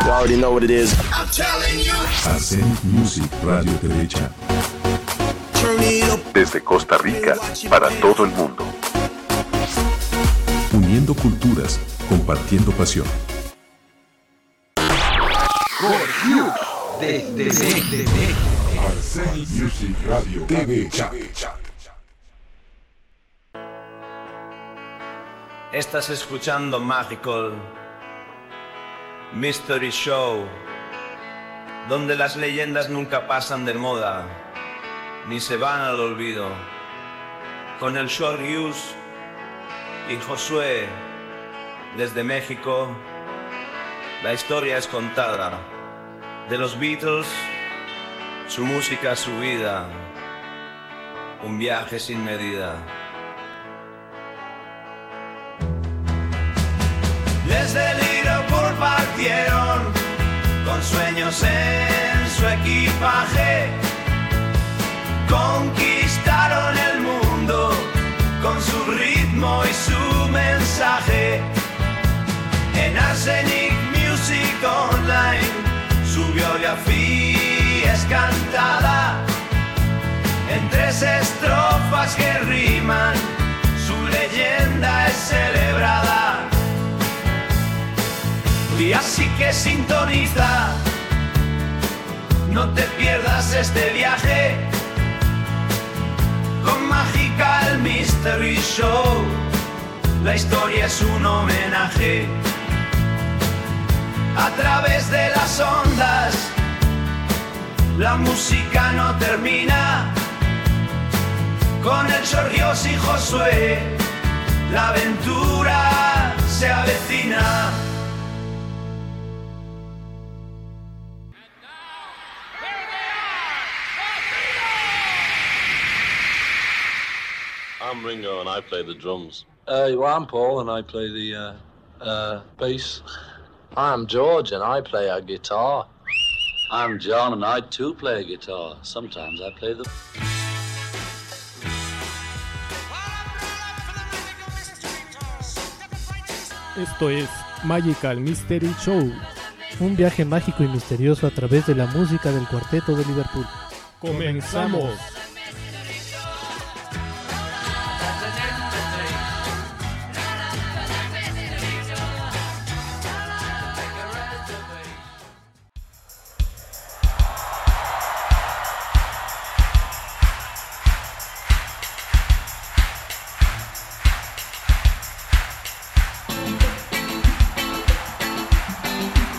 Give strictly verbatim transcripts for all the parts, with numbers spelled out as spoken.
You already know what it is. I'm telling you. Ascent Music Radio Derecha. Desde Costa Rica para todo el mundo. Uniendo culturas, compartiendo pasión. Desde desde Ascent Music Radio Derecha. Estás escuchando Magical Mystery Show, donde las leyendas nunca pasan de moda, ni se van al olvido. Con el Short Use y Josué, desde México, la historia es contada. De los Beatles, su música, su vida, un viaje sin medida. Desde Liverpool partieron con sueños en su equipaje. Conquistaron el mundo con su ritmo y su mensaje. En Arsenic Music Online su biografía es cantada en tres estrofas que riman. Su leyenda es celebrada. Y así que sintoniza, no te pierdas este viaje con Magical Mystery Show. La historia es un homenaje a través de las ondas. La música no termina con el Chorrios y Josué. La aventura se avecina. I'm Ringo and I play the drums. Uh, well, I'm Paul and I play the uh, uh, bass. I'm George and I play a guitar. I'm John and I too play a guitar. Sometimes I play the... Esto es Magical Mystery Show, un viaje mágico y misterioso a través de la música del Cuarteto de Liverpool. ¡Comenzamos!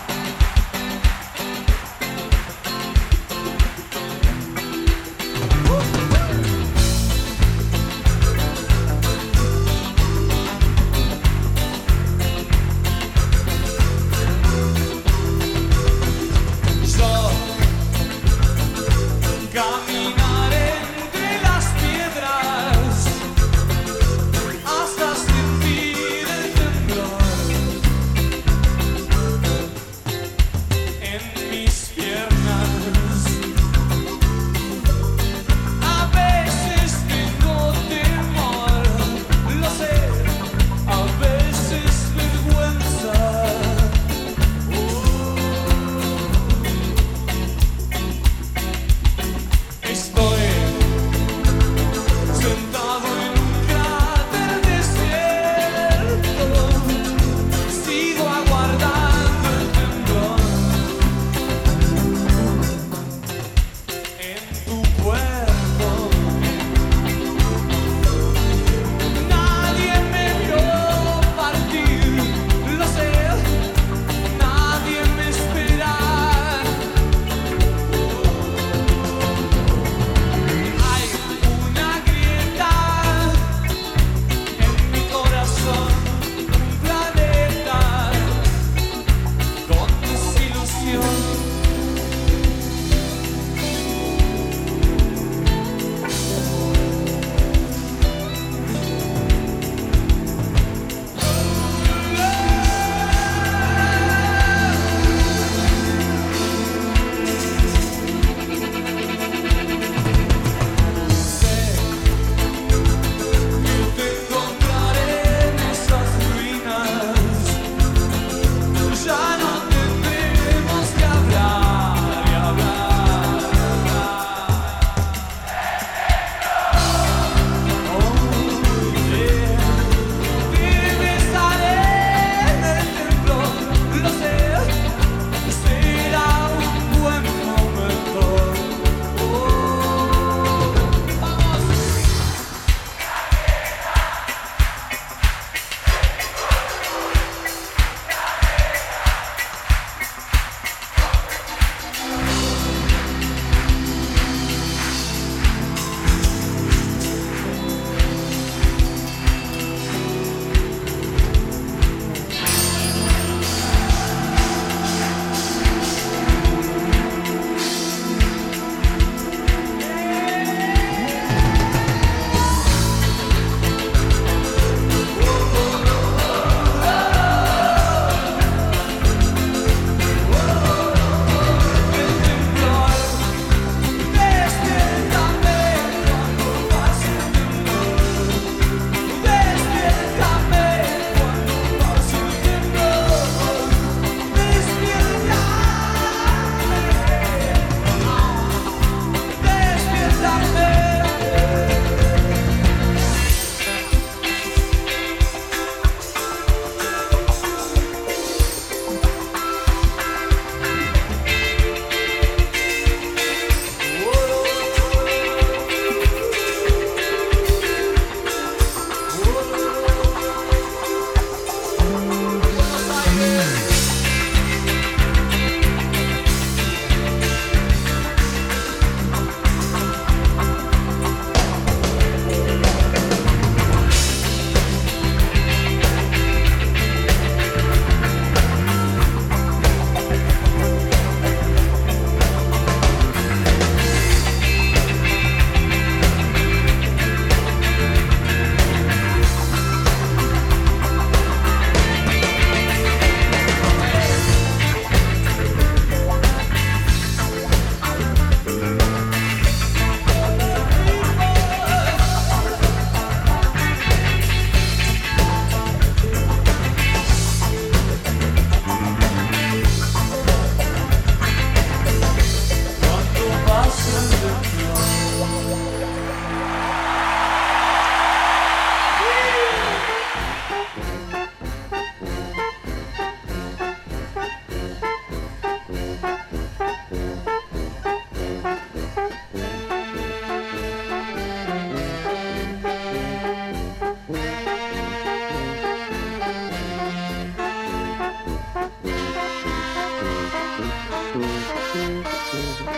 Woo!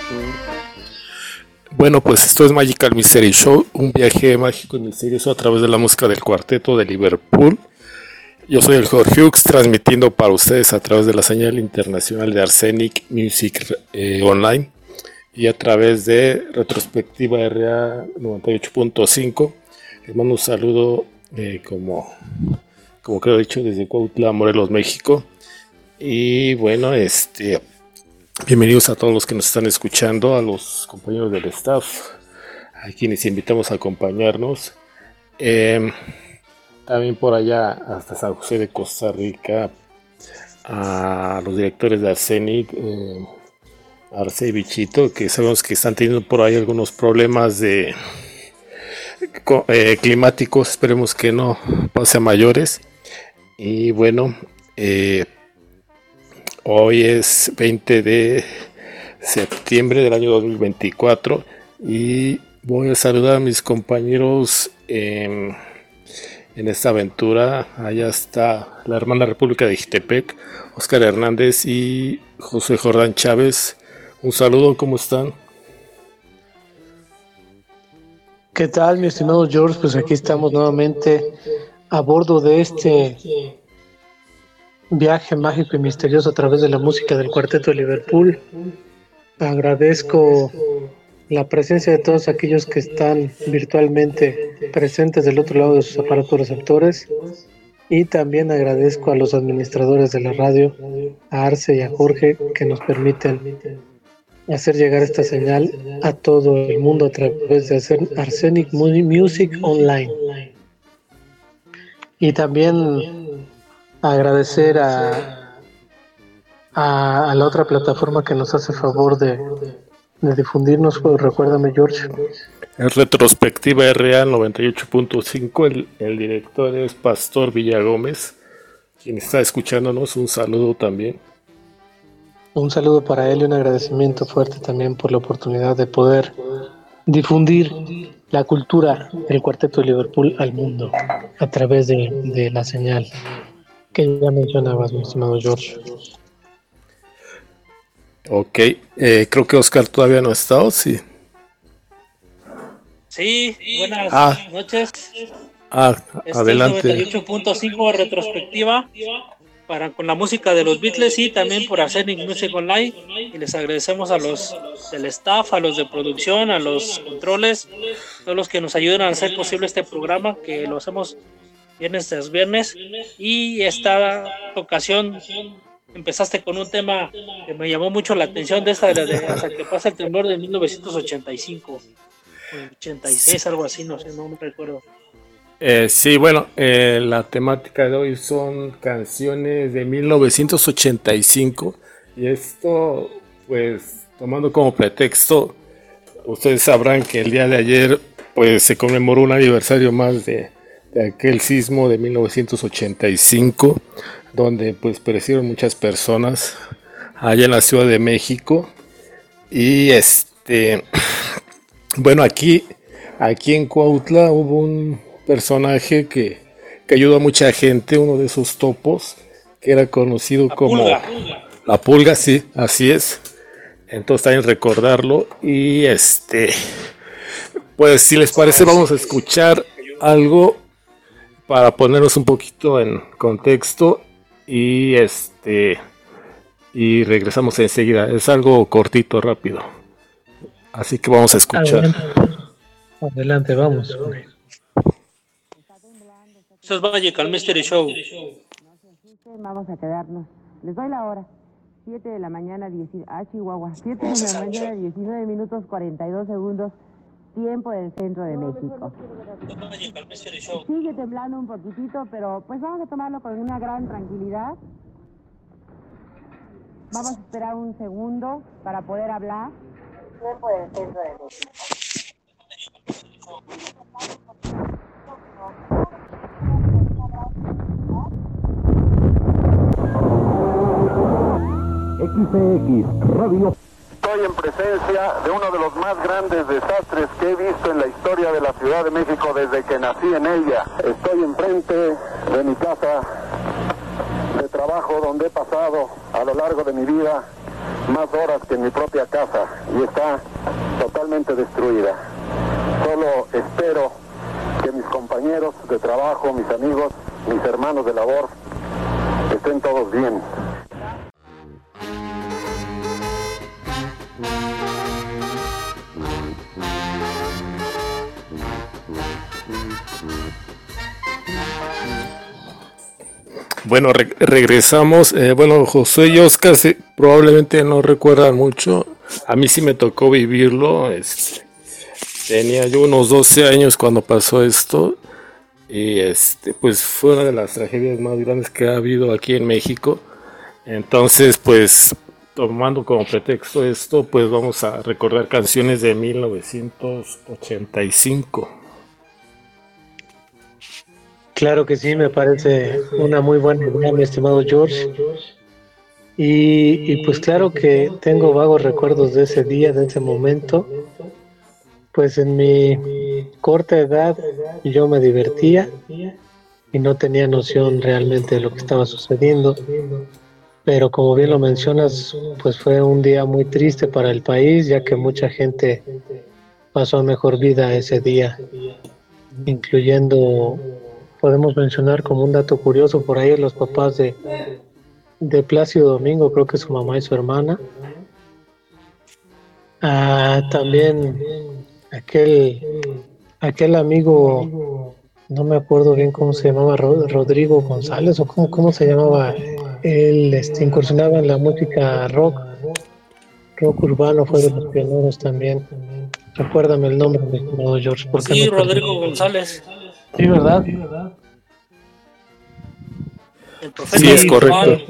Bueno, pues esto es Magical Mystery Show, un viaje mágico y misterioso a través de la música del Cuarteto de Liverpool. Yo soy el Jorge Hughes, transmitiendo para ustedes a través de la señal internacional de Arsenic Music eh, Online y a través de Retrospectiva R A noventa y ocho punto cinco. Les mando un saludo, eh, como, como creo he dicho, desde Cuautla, Morelos, México. Y bueno, este... bienvenidos a todos los que nos están escuchando, a los compañeros del staff, a quienes invitamos a acompañarnos. Eh, también por allá hasta San José de Costa Rica, a los directores de Arsenic, eh, Arce y Bichito, que sabemos que están teniendo por ahí algunos problemas de eh, climáticos. Esperemos que no pase a mayores. Y bueno, eh, hoy es veinte de septiembre del año dos mil veinticuatro y voy a saludar a mis compañeros en, en esta aventura. Allá está la hermana República de Ixtepec, Oscar Hernández y José Jordán Chávez. Un saludo, ¿cómo están? ¿Qué tal, mi estimado George? Pues aquí estamos nuevamente a bordo de este viaje mágico y misterioso a través de la música del Cuarteto de Liverpool. Agradezco la presencia de todos aquellos que están virtualmente presentes del otro lado de sus aparatos receptores, y también agradezco a los administradores de la radio, a Arce y a Jorge, que nos permiten hacer llegar esta señal a todo el mundo a través de hacer Arsenic Music Online. Y también agradecer a, a, a la otra plataforma que nos hace favor de, de difundirnos. Pues, recuérdame, George. En Retrospectiva R A noventa y ocho punto cinco, el, el director es Pastor Villagómez, quien está escuchándonos. Un saludo también. Un saludo para él y un agradecimiento fuerte también por la oportunidad de poder difundir la cultura del Cuarteto de Liverpool al mundo a través de, de la señal que ya mencionabas, mi estimado George. Ok, eh, creo que Oscar todavía no ha estado, sí. Sí, buenas ah. noches. Ah, este adelante. noventa y ocho punto cinco retrospectiva para con la música de los Beatles y también por Arsenic Music Online. Y les agradecemos a los del staff, a los de producción, a los controles, todos los que nos ayudan a hacer posible este programa, que lo hacemos viernes tras viernes. Y esta ocasión empezaste con un tema que me llamó mucho la atención, de esta de, de Hasta que pasa el temblor de mil novecientos ochenta y cinco, ochenta y seis, algo así, no sé, no me recuerdo. Eh, sí, bueno, eh, la temática de hoy son canciones de mil novecientos ochenta y cinco, y esto, pues, tomando como pretexto, ustedes sabrán que el día de ayer, pues, se conmemoró un aniversario más de, de aquel sismo de mil novecientos ochenta y cinco, donde, pues, perecieron muchas personas allá en la Ciudad de México. Y este, bueno, aquí, aquí en Cuautla hubo un personaje que, que ayudó a mucha gente, uno de esos topos, que era conocido la como pulga. La Pulga, sí, así es. Entonces también recordarlo. Y este, pues si les parece, vamos a escuchar algo para ponernos un poquito en contexto, y este y regresamos enseguida. Es algo cortito, rápido, así que vamos a escuchar. Adelante, Adelante vamos. Esto es Magical Mystery Show. Vamos a quedarnos. Les doy la hora. siete de la mañana, diez, ah, Chihuahua. siete de la mañana, diecinueve minutos, cuarenta y dos segundos. Tiempo del centro de México. Sigue temblando un poquitito, pero pues vamos a tomarlo con una gran tranquilidad. Vamos a esperar un segundo para poder hablar. Tiempo del centro de México. X P X Radio. Estoy en presencia de uno de los más grandes desastres que he visto en la historia de la Ciudad de México desde que nací en ella. Estoy enfrente de mi casa de trabajo, donde he pasado a lo largo de mi vida más horas que en mi propia casa y está totalmente destruida. Solo espero que mis compañeros de trabajo, mis amigos, mis hermanos de labor, estén todos bien. Bueno, re- regresamos. Eh, bueno, José y Oscar sí, probablemente no recuerdan mucho. A mí sí me tocó vivirlo. Este, tenía yo unos doce años cuando pasó esto. Y este, pues fue una de las tragedias más grandes que ha habido aquí en México. Entonces, pues, tomando como pretexto esto, pues vamos a recordar canciones de mil novecientos ochenta y cinco. Claro que sí, me parece una muy buena idea, mi estimado George. Y, y pues claro que tengo vagos recuerdos de ese día, de ese momento. Pues en mi corta edad yo me divertía y no tenía noción realmente de lo que estaba sucediendo. Pero como bien lo mencionas, pues fue un día muy triste para el país, ya que mucha gente pasó a mejor vida ese día, incluyendo... Podemos mencionar como un dato curioso por ahí los papás de, de Plácido Domingo, creo que su mamá y su hermana. Ah, también aquel, aquel amigo, no me acuerdo bien cómo se llamaba, Rodrigo González, o cómo, cómo se llamaba, él este, incursionaba en la música rock, rock urbano, fue de los pioneros también. Recuérdame el nombre, mi estimado George. Porque sí, Rodrigo González. Sí, ¿verdad? El profeta sí, es correcto.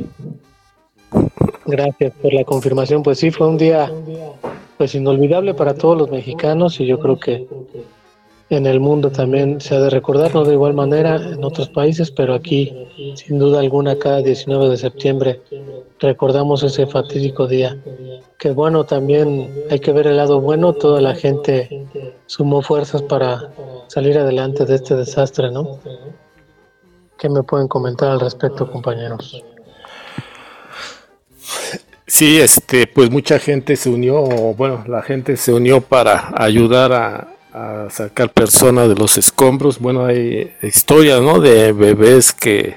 Gracias por la confirmación. Pues sí, fue un día pues inolvidable para todos los mexicanos y yo creo que en el mundo también se ha de recordar, no de igual manera en otros países, pero aquí sin duda alguna cada diecinueve de septiembre recordamos ese fatídico día. Que bueno, también hay que ver el lado bueno, toda la gente sumó fuerzas para salir adelante de este desastre, ¿no? ¿Qué me pueden comentar al respecto, compañeros? Sí, este, pues mucha gente se unió, bueno, la gente se unió para ayudar a, a sacar personas de los escombros. Bueno, hay historias, ¿no? De bebés que,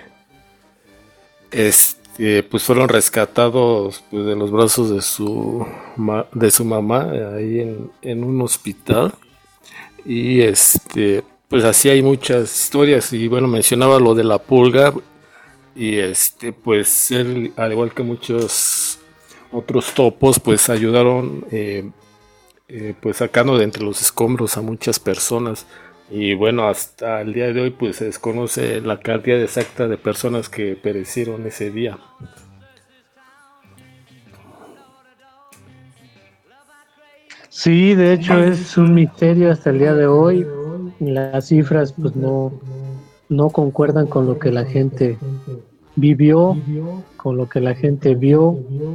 este, pues fueron rescatados pues, de los brazos de su, de su mamá ahí en, en un hospital. Y este, pues así hay muchas historias. Y bueno, mencionaba lo de la pulga. Y este, pues él, al igual que muchos otros topos, pues ayudaron eh, eh, pues sacando de entre los escombros a muchas personas. Y bueno, hasta el día de hoy pues se desconoce la cantidad exacta de personas que perecieron ese día. Sí, de hecho es un misterio hasta el día de hoy. Las cifras pues no, no concuerdan con lo que la gente vivió, con lo que la gente vio,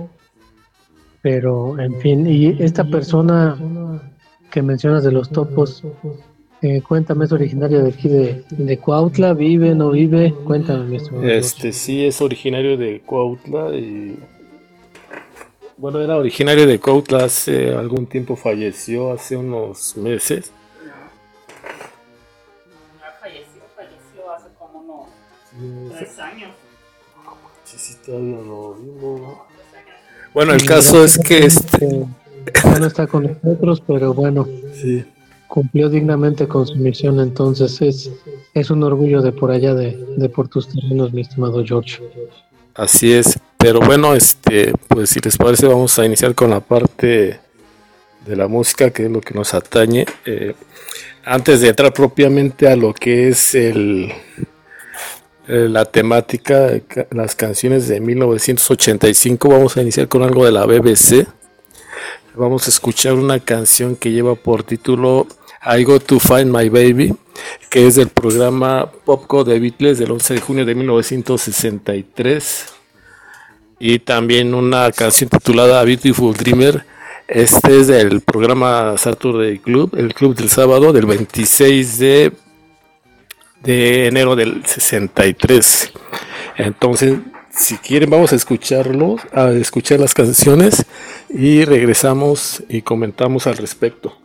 pero en fin, y esta persona que mencionas de los topos, eh, cuéntame, ¿es originario de aquí de, de Cuautla? ¿Vive, no vive? Cuéntame, mi estimado. Este sí es originario de Cuautla y bueno, era originario de Cuautla, hace algún tiempo falleció, hace unos meses. Falleció, falleció hace como unos tres años. Sí, sí, todavía lo vivo. Bueno, el caso es que este... ya no está con nosotros, pero bueno, sí, cumplió dignamente con su misión, entonces es, es un orgullo de por allá de, de por tus terrenos, mi estimado George. Así es, pero bueno, este, pues si les parece vamos a iniciar con la parte de la música, que es lo que nos atañe. Eh, antes de entrar propiamente a lo que es el... la temática, las canciones de mil novecientos ochenta y cinco, vamos a iniciar con algo de la B B C. Vamos a escuchar una canción que lleva por título I Got to Find My Baby, que es del programa Popco de Beatles del once de junio de mil novecientos sesenta y tres, y también una canción titulada Beautiful Dreamer. Este es del programa Saturday Club, el club del sábado del veintiséis de enero del sesenta y tres. Entonces, Si quieren, vamos a escucharlo, a escuchar las canciones y regresamos y comentamos al respecto.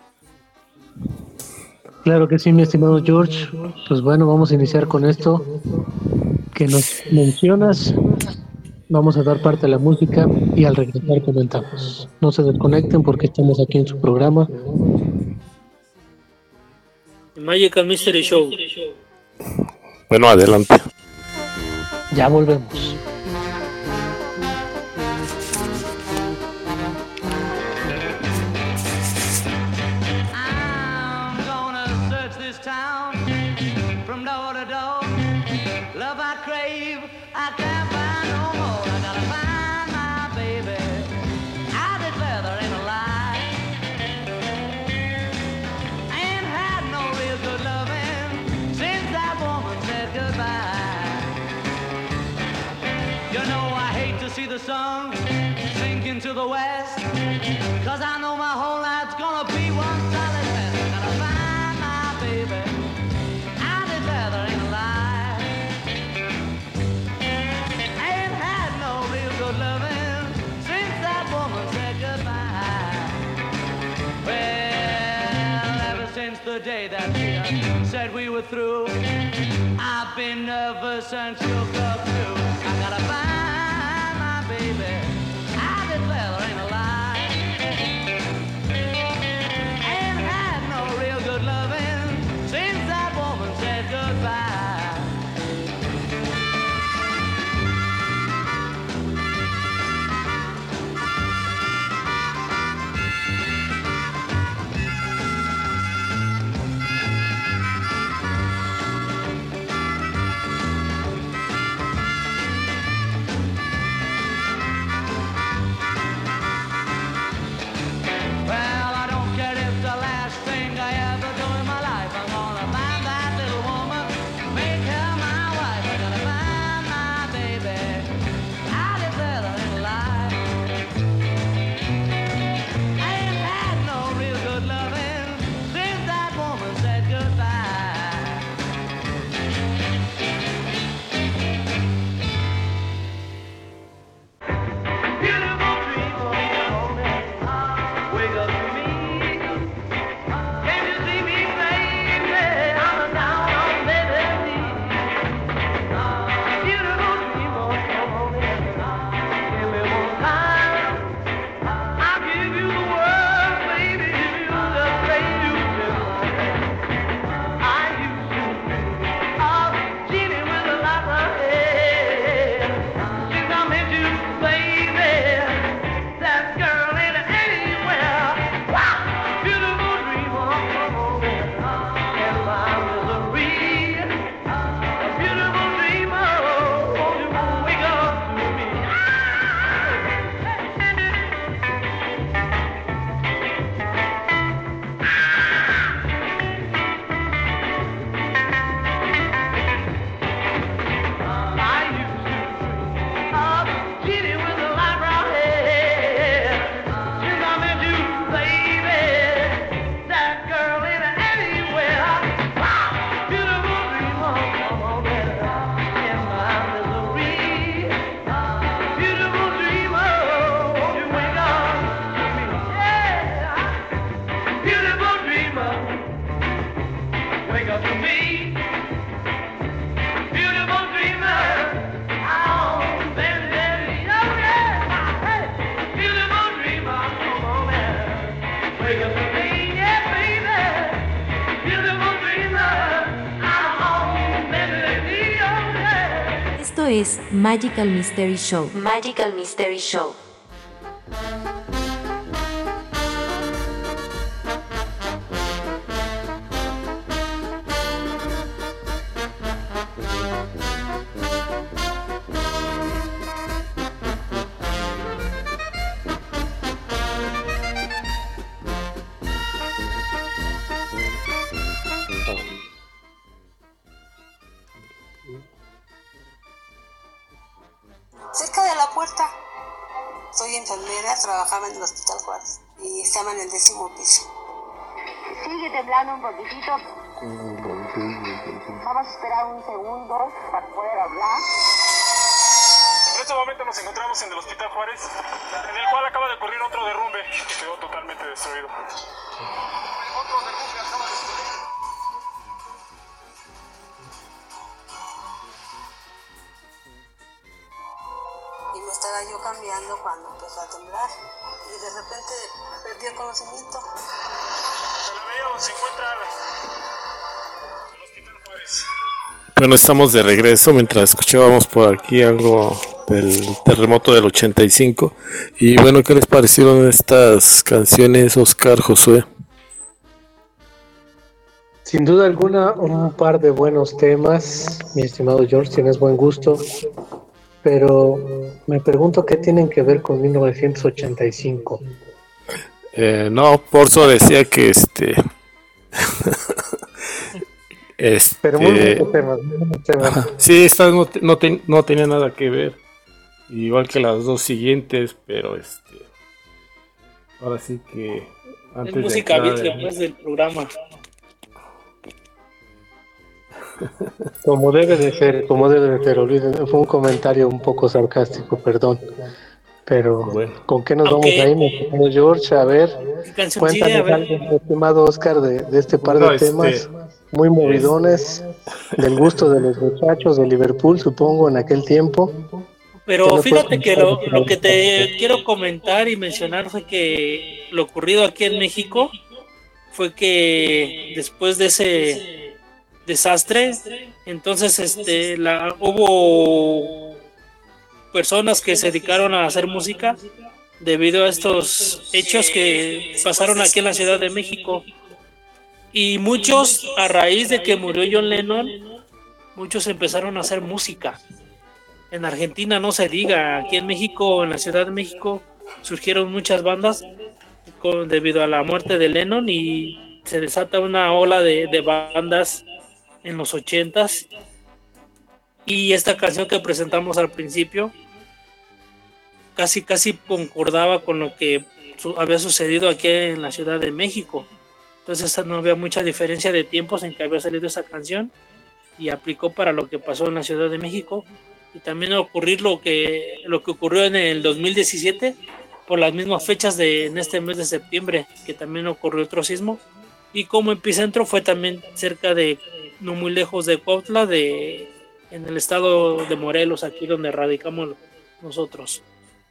Claro que sí, mi estimado George. Pues bueno, vamos a iniciar con esto que nos mencionas. Vamos a dar parte a la música y al regresar comentamos. No se desconecten porque estamos aquí en su programa Magical Mystery Show. Bueno, adelante. Ya volvemos. The sun sink into the west, cause I know my whole life's gonna be one solid mess. Gotta find my baby, I declare there ain't a lie. Ain't had no real good loving since that woman said goodbye. Well, ever since the day that she said we were through, I've been nervous and shook up too. I gotta find baby, I declare there ain't a lie. Ain't had no real good loving since that woman said goodbye. Esto es Magical Mystery Show. Magical Mystery Show. Cerca de la puerta. Soy enfermera, trabajaba en el Hospital Juárez y estaba en el décimo piso. Sigue temblando un poquitito. Vamos a esperar un segundo para poder hablar. este momento nos encontramos en el Hospital Juárez, en el cual acaba de ocurrir otro derrumbe que quedó totalmente destruido. Otro derrumbe acaba de ocurrir. Y me estaba yo cambiando cuando empezó a temblar. Y de repente perdí el conocimiento. Se la veía donde se encuentra el Hospital Juárez. Bueno, estamos de regreso mientras escuchábamos por aquí algo del terremoto del ochenta y cinco. Y bueno, ¿qué les parecieron estas canciones, Oscar, Josué? Sin duda alguna, un par de buenos temas. Mi estimado George, tienes buen gusto. Pero me pregunto qué tienen que ver con mil novecientos ochenta y cinco. Eh, no, Porzo decía que este... este... Pero muy buenos temas, muy buenos temas. Sí, estas no, no, ten, no tenía nada que ver. Igual que las dos siguientes, pero este... ahora sí que... Antes es música Beatle, pues, del programa. Como debe de ser, como debe de ser, olviden, fue un comentario un poco sarcástico, perdón. Pero, bueno, ¿con qué nos okay. vamos ahí, mi estimado George? A ver, cuéntanos a ver. algo, mi estimado Oscar, de, de este par de no, temas este, muy movidones, es... del gusto de los muchachos de Liverpool, supongo, en aquel tiempo. Pero no fíjate que lo, lo que te quiero comentar y mencionar fue que lo ocurrido aquí en México fue que después de ese desastre, entonces este la hubo personas que se dedicaron a hacer música debido a estos hechos que pasaron aquí en la Ciudad de México, y muchos, a raíz de que murió John Lennon, muchos empezaron a hacer música. En Argentina no se diga, aquí en México, en la Ciudad de México, surgieron muchas bandas con, debido a la muerte de Lennon, y se desata una ola de, de bandas en los ochentas, y esta canción que presentamos al principio casi casi concordaba con lo que su, había sucedido aquí en la Ciudad de México. Entonces no había mucha diferencia de tiempos en que había salido esa canción, y aplicó para lo que pasó en la Ciudad de México, y también ocurrir lo que lo que ocurrió en el dos mil diecisiete por las mismas fechas de en este mes de septiembre, que también ocurrió otro sismo, y como epicentro fue también cerca de, no muy lejos de Cuautla, de, en el estado de Morelos, aquí donde radicamos nosotros.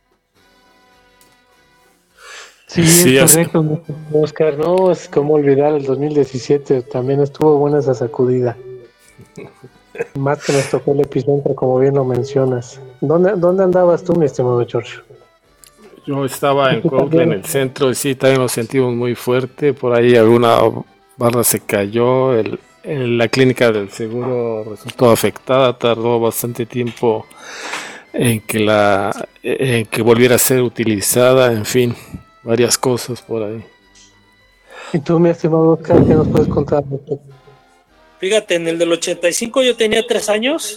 Sí, sí, es correcto, Oscar, no, es como olvidar el dos mil diecisiete, también estuvo buena esa sacudida. Más que nos tocó el epicentro, como bien lo mencionas. ¿Dónde, dónde andabas tú, mi estimado George? Yo estaba en Cuautla, en el centro, y sí, también lo sentimos muy fuerte. Por ahí alguna barra se cayó, el, el, la clínica del seguro resultó afectada, tardó bastante tiempo en que, la, en que volviera a ser utilizada, en fin, varias cosas por ahí. ¿Y tú, mi estimado Oscar, qué nos puedes contar? Fíjate, en el del ochenta y cinco yo tenía tres años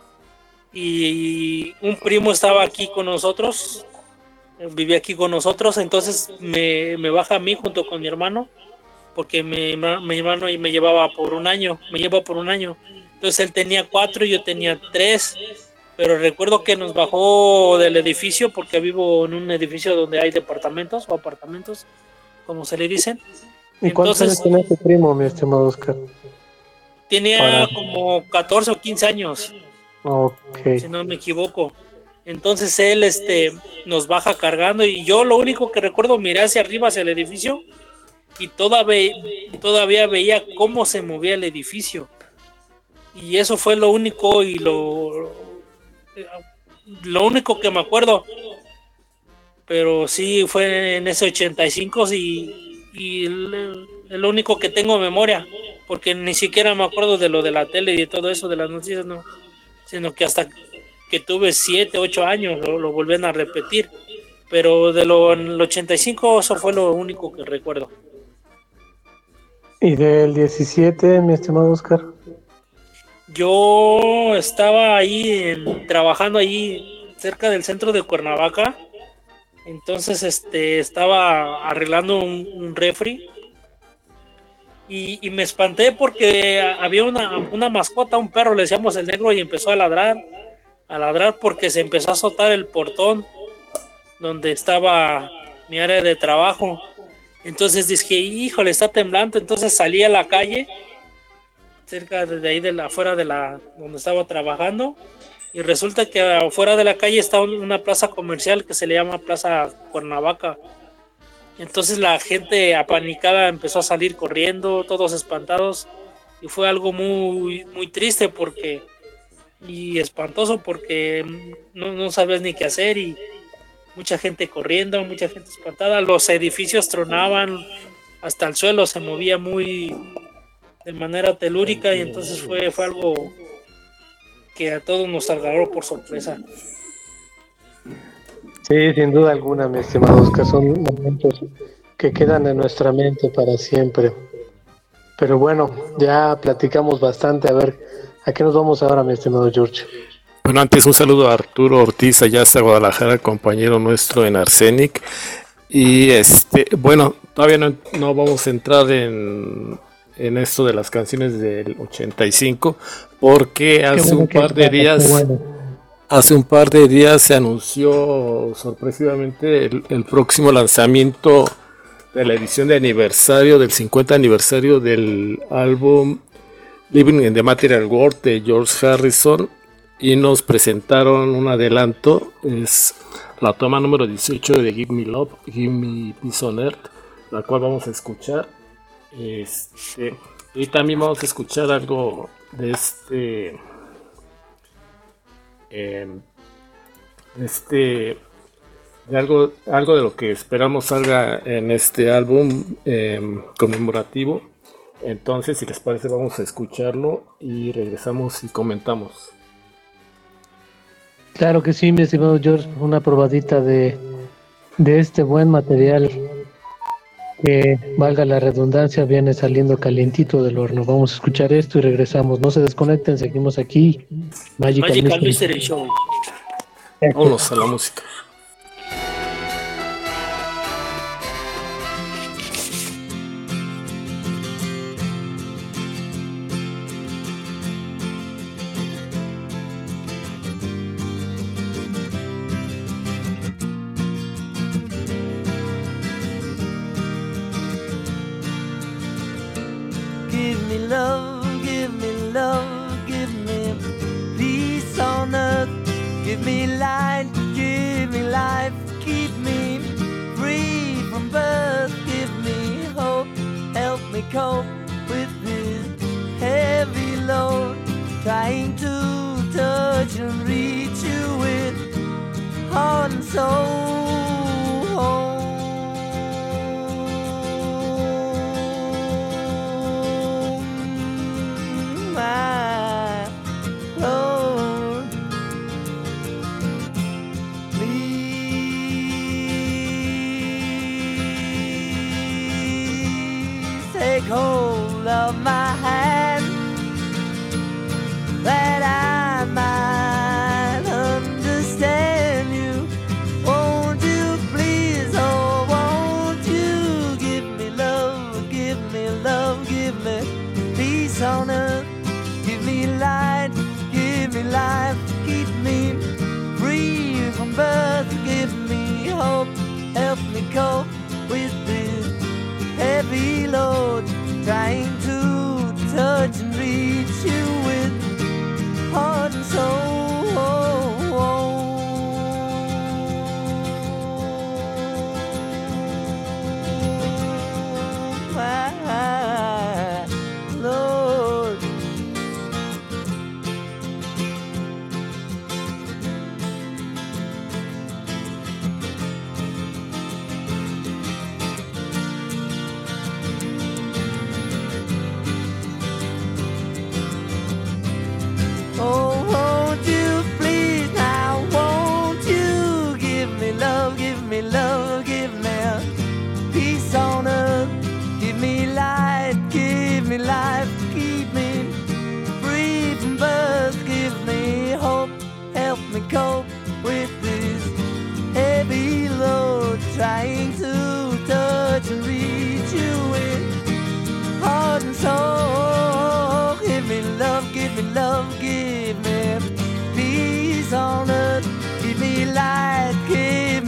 y un primo estaba aquí con nosotros, vivía aquí con nosotros, entonces me, me baja a mí junto con mi hermano, porque mi, mi hermano me llevaba por un año, me lleva por un año, entonces él tenía cuatro y yo tenía tres, pero recuerdo que nos bajó del edificio, porque vivo en un edificio donde hay departamentos o apartamentos, como se le dicen. ¿Y cuántos años tenía tu primo, mi estimado Oscar? Tenía Para... como catorce o quince años, okay. Si no me equivoco. Entonces él este, nos baja cargando, y yo lo único que recuerdo, miré hacia arriba, hacia el edificio, y todavía, todavía veía cómo se movía el edificio. Y eso fue lo único y lo, lo único que me acuerdo. Pero sí, fue en ese ochenta y cinco, y, y el, el único que tengo memoria, porque ni siquiera me acuerdo de lo de la tele y de todo eso, de las noticias, no, sino que hasta que tuve siete, ocho años lo, lo volvían a repetir, pero de lo en el ochenta y cinco eso fue lo único que recuerdo. ¿Y del diecisiete, mi estimado Oscar? Yo estaba ahí en, trabajando ahí cerca del centro de Cuernavaca, entonces este estaba arreglando un, un refri. Y, y me espanté porque había una, una mascota, un perro, le decíamos el negro, y empezó a ladrar. a ladrar porque se empezó a azotar el portón donde estaba mi área de trabajo. Entonces dije, híjole, está temblando. Entonces salí a la calle, cerca de ahí, de la, afuera de la donde estaba trabajando, y resulta que afuera de la calle está una plaza comercial que se le llama Plaza Cuernavaca. Entonces la gente apanicada empezó a salir corriendo, todos espantados, y fue algo muy, muy triste porque y espantoso porque no, no sabías ni qué hacer, y mucha gente corriendo, mucha gente espantada, los edificios tronaban, hasta el suelo se movía muy de manera telúrica, y entonces fue, fue algo que a todos nos agarró por sorpresa. Sí, sin duda alguna, mi estimado Oscar, son momentos que quedan en nuestra mente para siempre. Pero bueno, ya platicamos bastante, a ver, ¿a qué nos vamos ahora, mi estimado George? Bueno, antes un saludo a Arturo Ortiz, allá hasta Guadalajara, compañero nuestro en Arsenic. Y este, bueno, todavía no, no vamos a entrar en, en esto de las canciones del ochenta y cinco, porque hace bueno un par de días, bueno. hace un par de días se anunció sorpresivamente el, el próximo lanzamiento de la edición de aniversario, del cincuenta aniversario del álbum Living in the Material World de George Harrison, y nos presentaron un adelanto, es la toma número dieciocho de Give Me Love, Give Me Peace on Earth, la cual vamos a escuchar, este, y también vamos a escuchar algo de este, eh, este, de algo, algo de lo que esperamos salga en este álbum eh, conmemorativo. Entonces, si les parece, vamos a escucharlo y regresamos y comentamos. Claro que sí, mi estimado George, una probadita de, de este buen material que, valga la redundancia, viene saliendo calientito del horno. Vamos a escuchar esto y regresamos. No se desconecten, seguimos aquí. Magical, Magical Mystery Show. Vámonos a la música. Cope with this heavy load, trying to touch and reach you with heart and soul. My Lord, please take hold of my hand, that I might understand you. Won't you please, oh, won't you give me love, give me love, give me peace on earth, give me light, give me life, keep me free from birth, give me hope, help me cope with this heavy load, trying to touch and reach you with heart and soul. My Lord, oh, won't you please now, won't you give me love, give me love, give me peace on earth, give me light, give me life, keep me free from birth, give me hope, help me cope with this heavy load, trying to touch and reach you with heart and soul. Give me love, give me love, give me peace on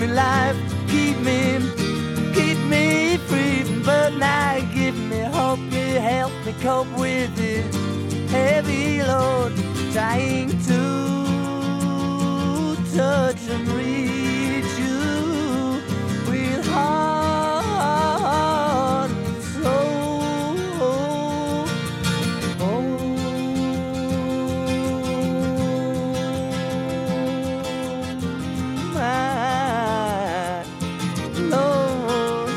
me life, keep me, keep me free. But now give me hope, you help me cope with this heavy load, trying to touch and reach you with heart and soul. Oh, my Lord.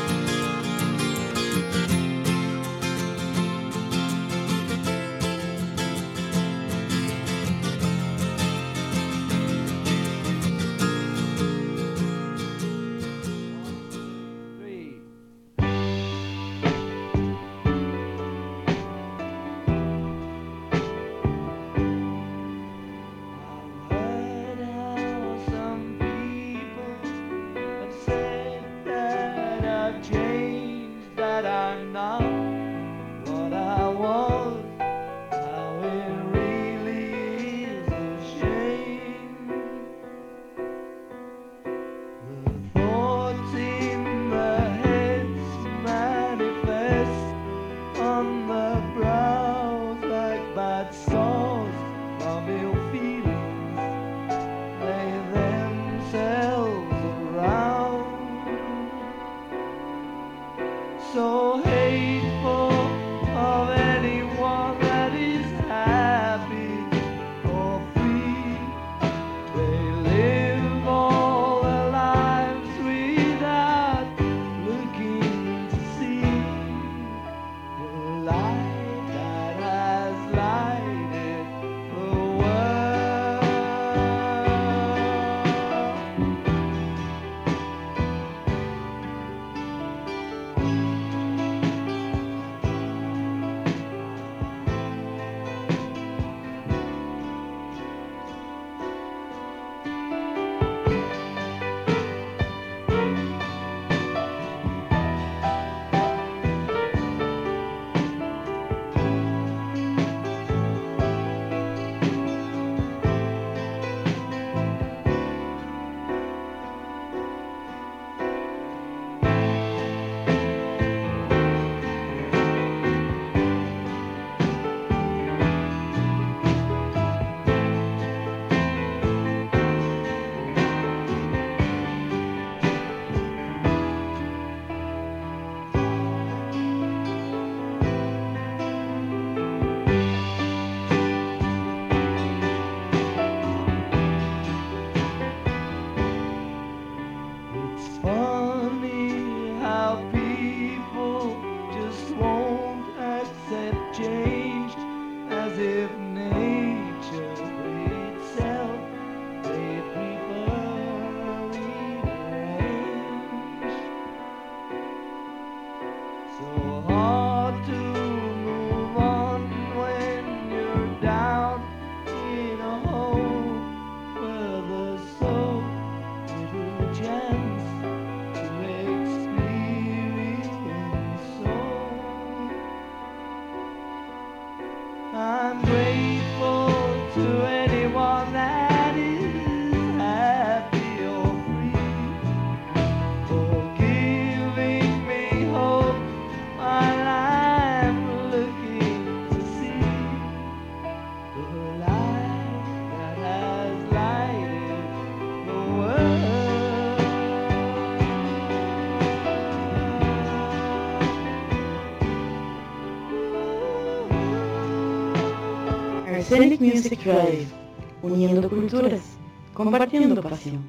Arsenic Music Radio, uniendo culturas, compartiendo pasión.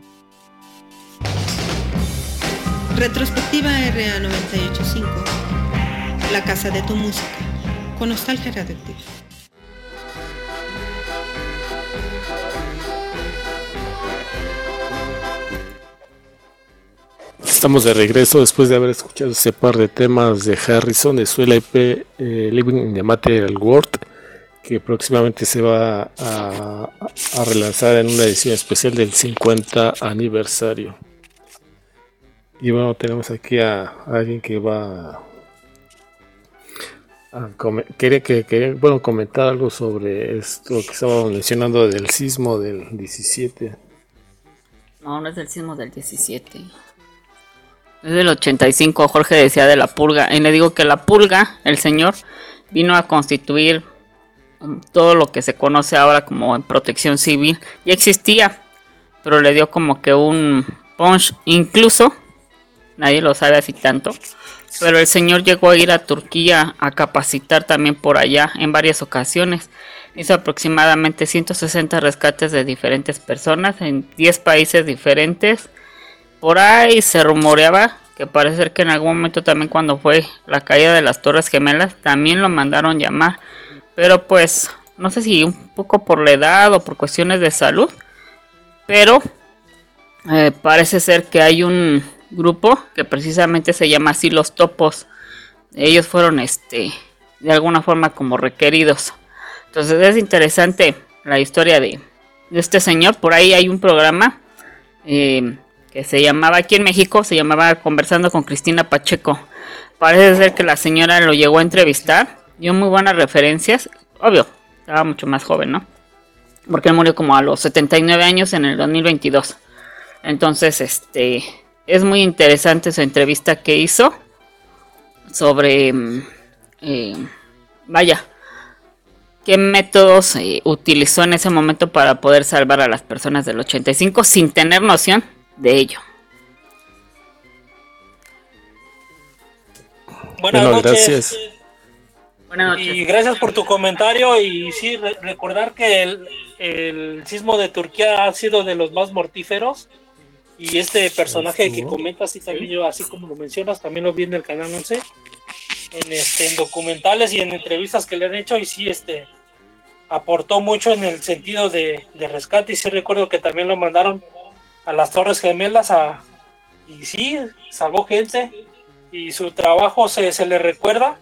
Retrospectiva R A noventa y ocho punto cinco, la casa de tu música, con Nostalgia Radioactiva. Estamos de regreso después de haber escuchado ese par de temas de Harrison de su L P eh, Living in the Material World, que próximamente se va a, a relanzar en una edición especial del cincuenta aniversario. Y bueno, tenemos aquí a, a alguien que va a, a quería que, que bueno, comentar algo sobre esto que estábamos mencionando del sismo del diecisiete. No, no es del sismo del diecisiete. Es del ochenta y cinco, Jorge decía de la purga. Y le digo que la purga, el señor, vino a constituir todo lo que se conoce ahora como en protección civil. Ya existía, pero le dio como que un punch. Incluso, nadie lo sabe así tanto, pero el señor llegó a ir a Turquía a capacitar también por allá en varias ocasiones. Hizo aproximadamente ciento sesenta rescates de diferentes personas en diez países diferentes. Por ahí se rumoreaba que parece ser que en algún momento también cuando fue la caída de las Torres Gemelas también lo mandaron llamar. Pero pues no sé si un poco por la edad o por cuestiones de salud. Pero eh, parece ser que hay un grupo que precisamente se llama así Los Topos. Ellos fueron este de alguna forma como requeridos. Entonces es interesante la historia de, de este señor. Por ahí hay un programa eh, que se llamaba, aquí en México, se llamaba Conversando con Cristina Pacheco. Parece ser que la señora lo llegó a entrevistar. Dio muy buenas referencias. Obvio, estaba mucho más joven, ¿no? Porque él murió como a los setenta y nueve años en el dos mil veintidós. Entonces, este, es muy interesante su entrevista que hizo sobre, eh, vaya, qué métodos eh, utilizó en ese momento para poder salvar a las personas del ochenta y cinco sin tener noción de ello. Buenas bueno, noches. Gracias. Buenas noches. Y gracias por tu comentario. Y sí, re- recordar que el, el sismo de Turquía ha sido de los más mortíferos. Y este personaje que comentas, y también yo, así como lo mencionas, también lo vi en el canal once, en, este, en documentales y en entrevistas que le han hecho. Y sí, este aportó mucho en el sentido de, de rescate. Y sí recuerdo que también lo mandaron a las Torres Gemelas a, y sí, salvó gente. Y su trabajo se, se le recuerda.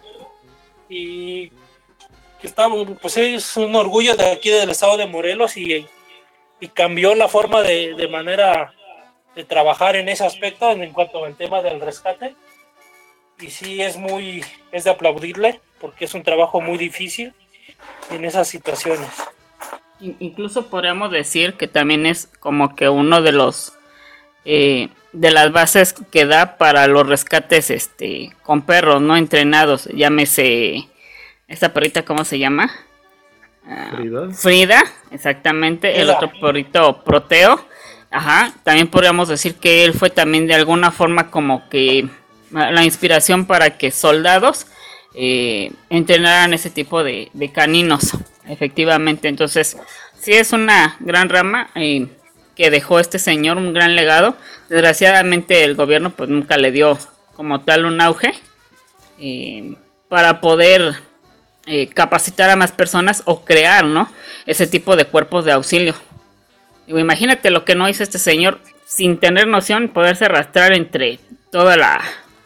Y que está, pues es un orgullo de aquí del estado de Morelos. Y, y cambió la forma de, de manera de trabajar en ese aspecto en, en cuanto al tema del rescate. Y sí, es muy, es de aplaudirle, porque es un trabajo muy difícil en esas situaciones. Incluso podríamos decir que también es como que uno de los eh, de las bases que da para los rescates este con perros no entrenados. Llámese esta perrita, ¿cómo se llama? Uh, Frida. Frida, exactamente. Frida. El otro perrito, Proteo. Ajá. También podríamos decir que él fue también de alguna forma como que la inspiración para que soldados eh, entrenaran ese tipo de, de caninos. Efectivamente, entonces sí es una gran rama eh, que dejó este señor, un gran legado. Desgraciadamente el gobierno pues nunca le dio como tal un auge eh, para poder eh, capacitar a más personas o crear, ¿no?, ese tipo de cuerpos de auxilio. Digo, imagínate lo que no hizo este señor sin tener noción, poderse arrastrar entre toda la,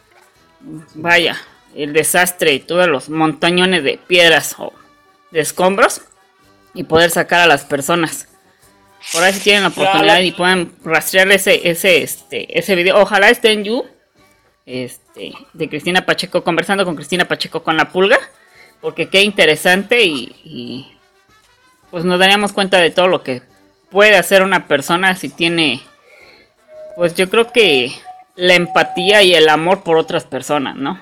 vaya, el desastre y todos los montañones de piedras o de escombros y poder sacar a las personas. Por ahí si tienen la oportunidad y pueden rastrear ese ese este ese video, ojalá esté en You, este de Cristina Pacheco, conversando con Cristina Pacheco con la pulga, porque qué interesante y, y pues nos daríamos cuenta de todo lo que puede hacer una persona si tiene, pues yo creo que la empatía y el amor por otras personas, ¿no?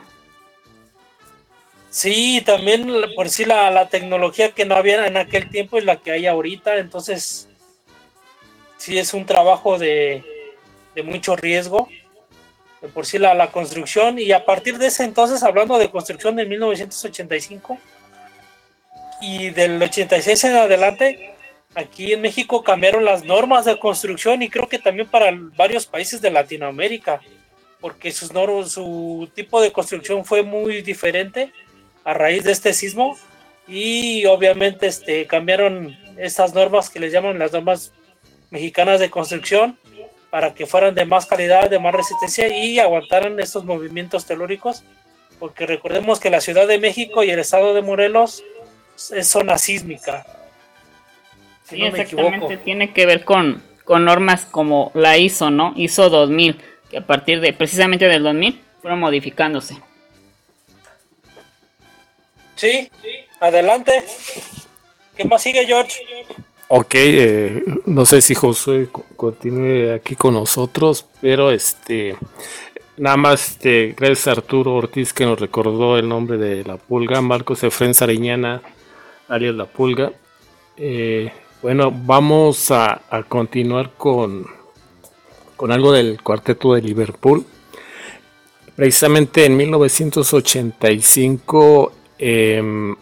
Sí, también por sí la, la tecnología que no había en aquel tiempo es la que hay ahorita, entonces sí es un trabajo de, de mucho riesgo, de por sí la, la construcción. Y a partir de ese entonces, hablando de construcción de mil novecientos ochenta y cinco y del ochenta y seis en adelante, aquí en México cambiaron las normas de construcción, y creo que también para varios países de Latinoamérica, porque sus normas, su tipo de construcción fue muy diferente a raíz de este sismo. Y obviamente este cambiaron estas normas que les llaman las normas mexicanas de construcción para que fueran de más calidad, de más resistencia y aguantaran estos movimientos telúricos, porque recordemos que la Ciudad de México y el estado de Morelos es zona sísmica. Si sí, no me exactamente, equivoco. Tiene que ver con, con normas como la I S O, ¿no? I S O dos mil, que a partir de precisamente del dos mil fueron modificándose. Sí, adelante. ¿Qué más sigue, George? Ok, eh, no sé si Josué continúe aquí con nosotros, pero este, nada más, este, gracias a Arturo Ortiz que nos recordó el nombre de La Pulga, Marcos Efrén Sariñana, alias La Pulga. Eh, bueno, vamos a, a continuar con, con algo del cuarteto de Liverpool. Precisamente en mil novecientos ochenta y cinco eh,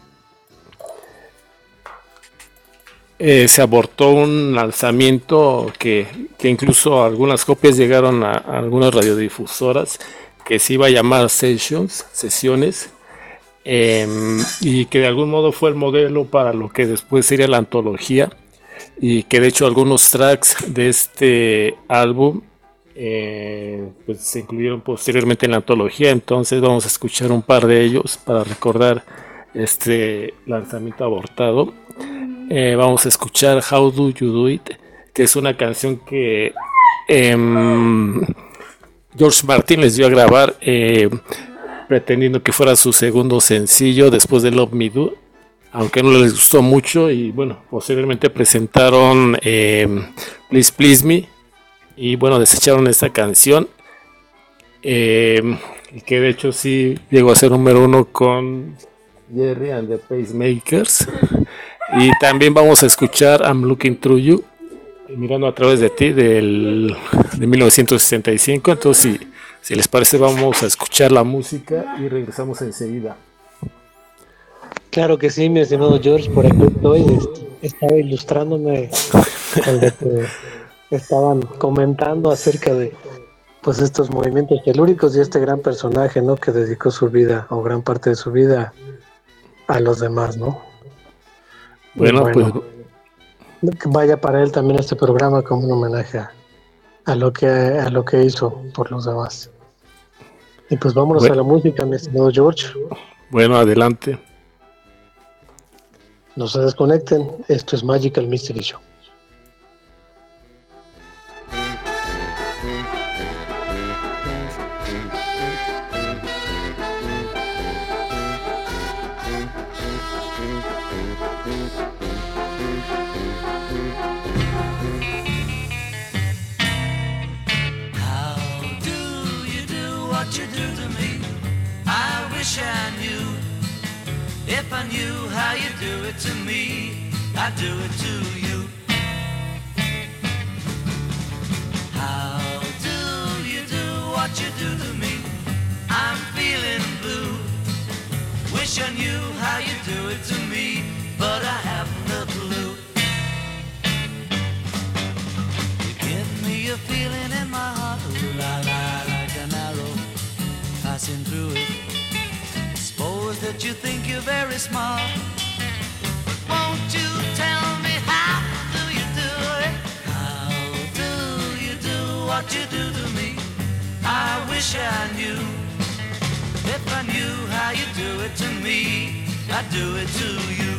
eh, se abortó un lanzamiento que, que incluso algunas copias llegaron a, a algunas radiodifusoras, que se iba a llamar Sessions, sesiones, eh, y que de algún modo fue el modelo para lo que después sería la antología, y que de hecho algunos tracks de este álbum Eh, pues se incluyeron posteriormente en la antología. Entonces vamos a escuchar un par de ellos para recordar este lanzamiento abortado. Eh, vamos a escuchar How Do You Do It, que es una canción que eh, George Martin les dio a grabar, eh, pretendiendo que fuera su segundo sencillo después de Love Me Do, aunque no les gustó mucho. Y bueno, posteriormente presentaron eh, Please Please Me, y bueno, desecharon esta canción, eh, que de hecho sí llegó a ser número uno con Jerry and the Pacemakers. Y también vamos a escuchar I'm Looking Through You, mirando a través de ti, del, de mil novecientos sesenta y cinco. Entonces si, si les parece, vamos a escuchar la música y regresamos enseguida. Claro que sí, mi estimado George, por aquí estoy. Estaba ilustrándome con lo que estaban comentando acerca de pues estos movimientos telúricos y este gran personaje, ¿no?, que dedicó su vida o gran parte de su vida a los demás, ¿no? Bueno, bueno pues que vaya para él también este programa como un homenaje a, a lo que a lo que hizo por los demás. Y pues vámonos bueno. a la música, mi estimado George. Bueno, adelante. No se desconecten, esto es Magical Mystery Show. If I knew how you do it to me, I'd do it to you. How do you do what you do to me? I'm feeling blue. Wish I knew how you do it to me, but I haven't a clue. You give me a feeling in my heart, ooh la la, like an arrow passing through it. Suppose that you think you're very smart, but won't you tell me how do you do it? How do you do what you do to me? I wish I knew. If I knew how you do it to me, I'd do it to you.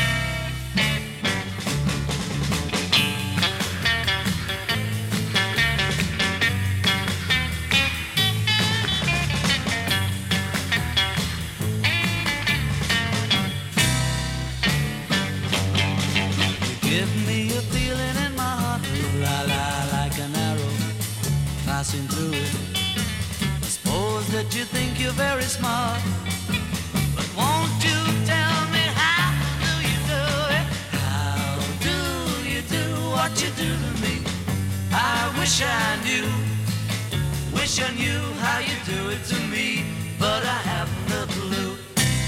Through it. I suppose that you think you're very smart, but won't you tell me how do you do it? How do you do what you do to me? I wish I knew, wish I knew how you do it to me, but I haven't a clue.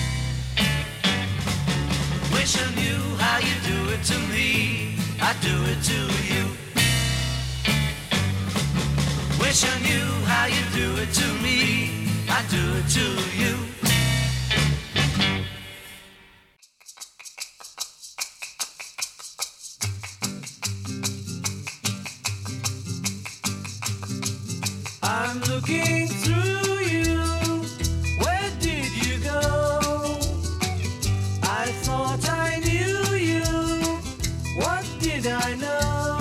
Wish I knew how you do it to me, I do it to you. Wish I knew how you do it to me, I do it to you. I'm looking through you, where did you go? I thought I knew you, what did I know?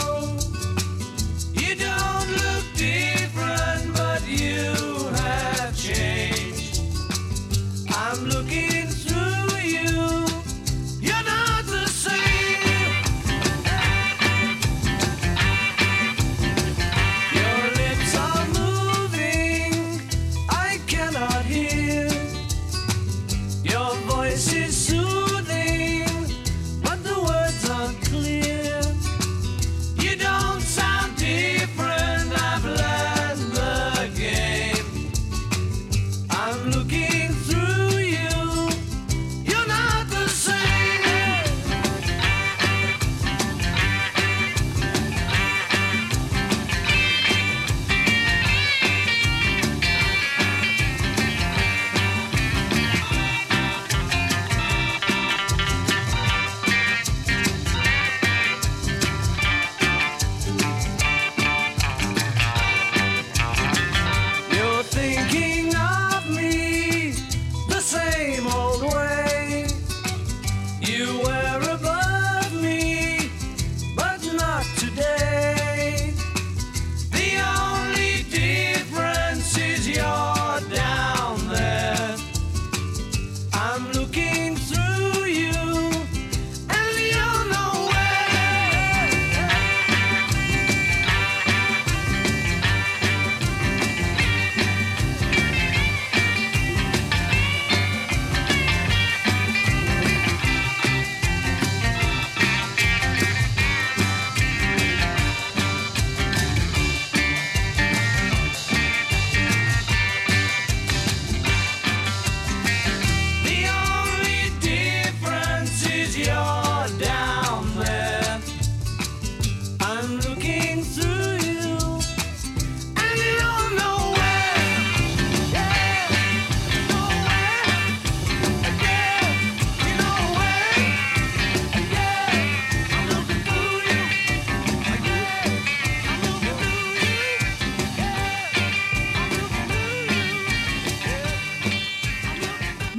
You have changed. I'm looking through you. You're not the same.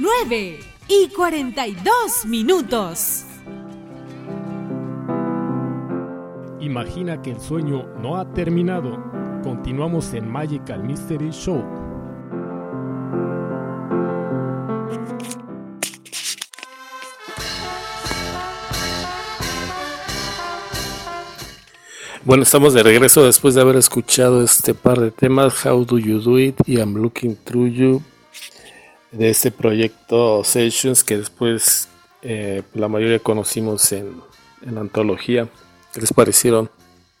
nueve y cuarenta y dos minutos. Imagina que el sueño no ha terminado. Continuamos en Magical Mystery Show. Bueno, estamos de regreso después de haber escuchado este par de temas, How Do You Do It y I'm Looking Through You, de este proyecto Sessions que después eh, la mayoría conocimos en, en la antología. ¿Qué les parecieron?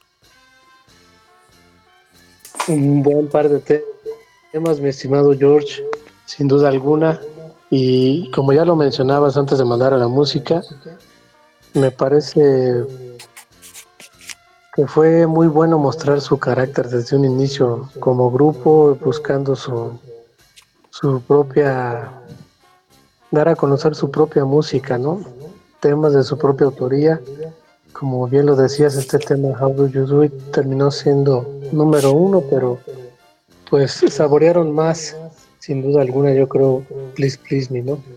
Un buen par de temas, mi estimado George, sin duda alguna. Y como ya lo mencionabas antes de mandar a la música, me parece que fue muy bueno mostrar su carácter desde un inicio como grupo, buscando su, su propia, dar a conocer su propia música, ¿no? Temas de su propia autoría. Como bien lo decías, este tema How Do You Do It terminó siendo número uno, pero pues saborearon más, sin duda alguna, yo creo, Please Please Me, ¿no?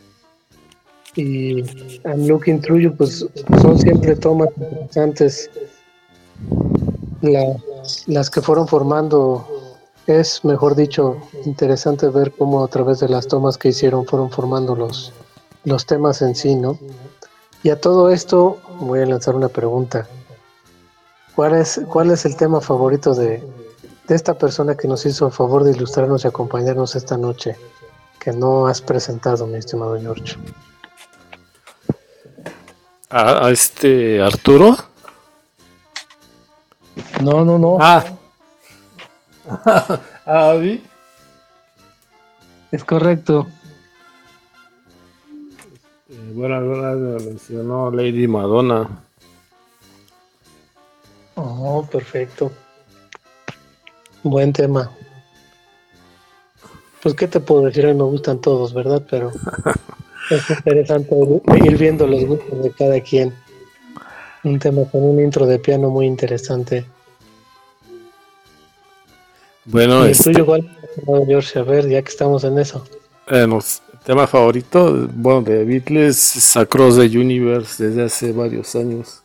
Y I'm Looking Through You, pues son siempre tomas interesantes, la, las que fueron formando. Es, mejor dicho, interesante ver cómo a través de las tomas que hicieron fueron formando los, los temas en sí, ¿no? Y a todo esto voy a lanzar una pregunta. ¿Cuál es, cuál es el tema favorito de, de esta persona que nos hizo el favor de ilustrarnos y acompañarnos esta noche, que no has presentado, mi estimado George? ¿A, a este Arturo? No, no, no. Ah. ¿A Abby? Es correcto. Eh, bueno, alguna vez me mencionó Lady Madonna. Oh, perfecto. Buen tema. Pues, ¿qué te puedo decir? A mí me gustan todos, ¿verdad? Pero es interesante ir viendo los gustos de cada quien. Un tema con un intro de piano muy interesante. Bueno, ¿Y el este... tuyo cuál, George? A ver, ya que estamos en eso. Eh, no, tema favorito, bueno, de Beatles, Across the Universe, desde hace varios años.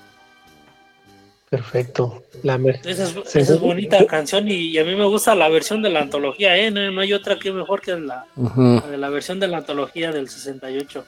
Perfecto. La mer- esa, es, esa es bonita canción y, y a mí me gusta la versión de la antología, ¿eh? No, no hay otra que mejor que la, uh-huh. la de la versión de la antología del sesenta y ocho.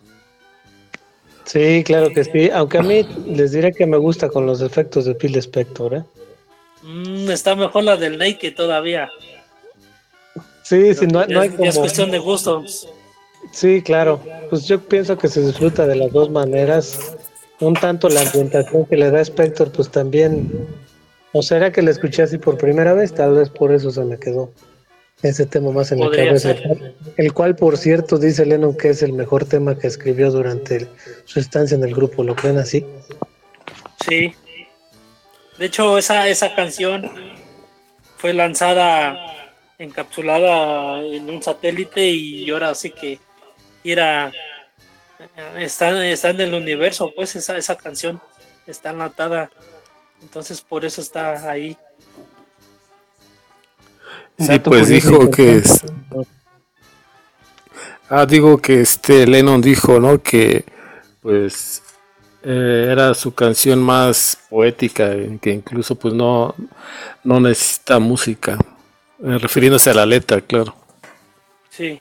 Sí, claro que sí, aunque a mí les diré que me gusta con los efectos de Phil Spector, ¿eh? Mm, está mejor la del Naked todavía. Sí, sí, no, no hay es, como... es cuestión de gusto. Sí, claro. Pues yo pienso que se disfruta de las dos maneras. Un tanto la ambientación que le da Spector, pues también... ¿O será que la escuché así por primera vez? Tal vez por eso se me quedó ese tema más en la cabeza. El, el cual, por cierto, dice Lennon que es el mejor tema que escribió durante el, su estancia en el grupo. ¿Lo creen así? Sí. De hecho, esa, esa canción fue lanzada encapsulada en un satélite y ahora sí que era está, está en el universo, pues esa, esa canción está enlatada, entonces por eso está ahí. Sí, pues dijo que es... Ah, digo que este Lennon dijo, ¿no? Que pues eh, era su canción más poética, que incluso pues no, no necesita música, eh, refiriéndose a la letra, claro. Sí.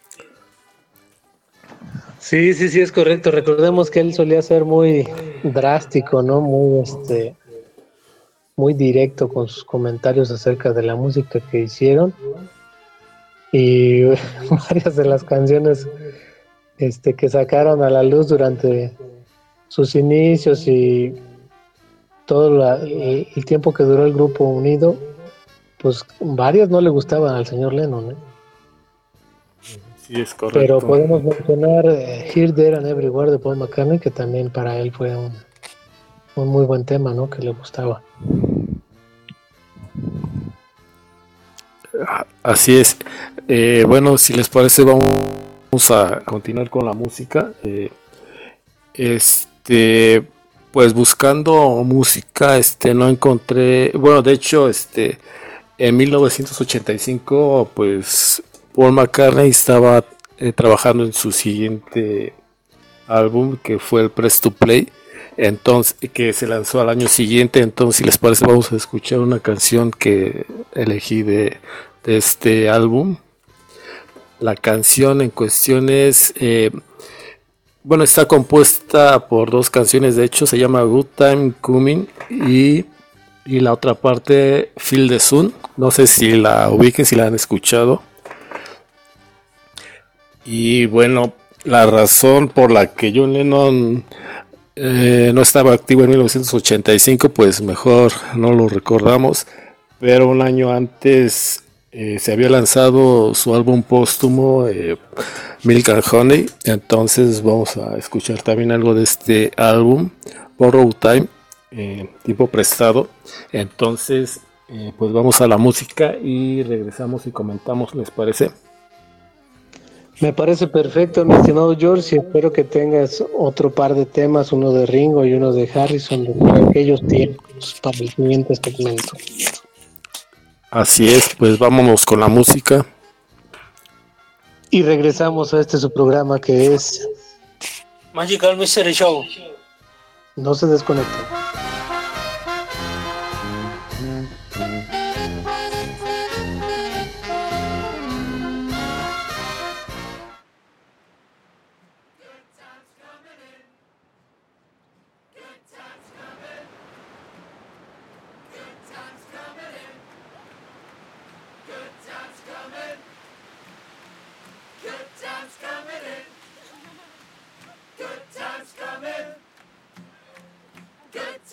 Sí, sí, sí, es correcto. Recordemos que él solía ser muy drástico, ¿no? Muy, este, muy directo con sus comentarios acerca de la música que hicieron. Y varias de las canciones este, que sacaron a la luz durante sus inicios y todo la, el, el tiempo que duró el grupo unido, pues varias no le gustaban al señor Lennon, ¿eh? Sí, es correcto. Pero podemos mencionar eh, Here, There and Everywhere de Paul McCartney, que también para él fue un, un muy buen tema, ¿no? Que le gustaba. Así es. Eh, bueno, si les parece, vamos a continuar con la música. Eh, este, pues buscando música, este, no encontré. Bueno, de hecho, este, en mil novecientos ochenta y cinco, pues Paul McCartney estaba eh, trabajando en su siguiente álbum, que fue el Press to Play, entonces, que se lanzó al año siguiente. Entonces, si les parece, vamos a escuchar una canción que elegí de, de este álbum. La canción en cuestión es, eh, bueno, está compuesta por dos canciones, de hecho, se llama Good Time Coming y, y la otra parte, Feel the Sun. No sé si la ubiquen, si la han escuchado. Y bueno, la razón por la que John Lennon eh, no estaba activo en mil novecientos ochenta y cinco, pues mejor no lo recordamos, pero un año antes eh, se había lanzado su álbum póstumo, eh, Milk and Honey. Entonces vamos a escuchar también algo de este álbum, Borrow Time, eh, tipo prestado. Entonces eh, pues vamos a la música y regresamos y comentamos, ¿les parece? Me parece perfecto, mi estimado George, y espero que tengas otro par de temas, uno de Ringo y uno de Harrison, de aquellos tiempos, para el siguiente segmento. Así es, pues vámonos con la música. Y regresamos a este su programa que es Magical Mystery Show. No se desconecten. Good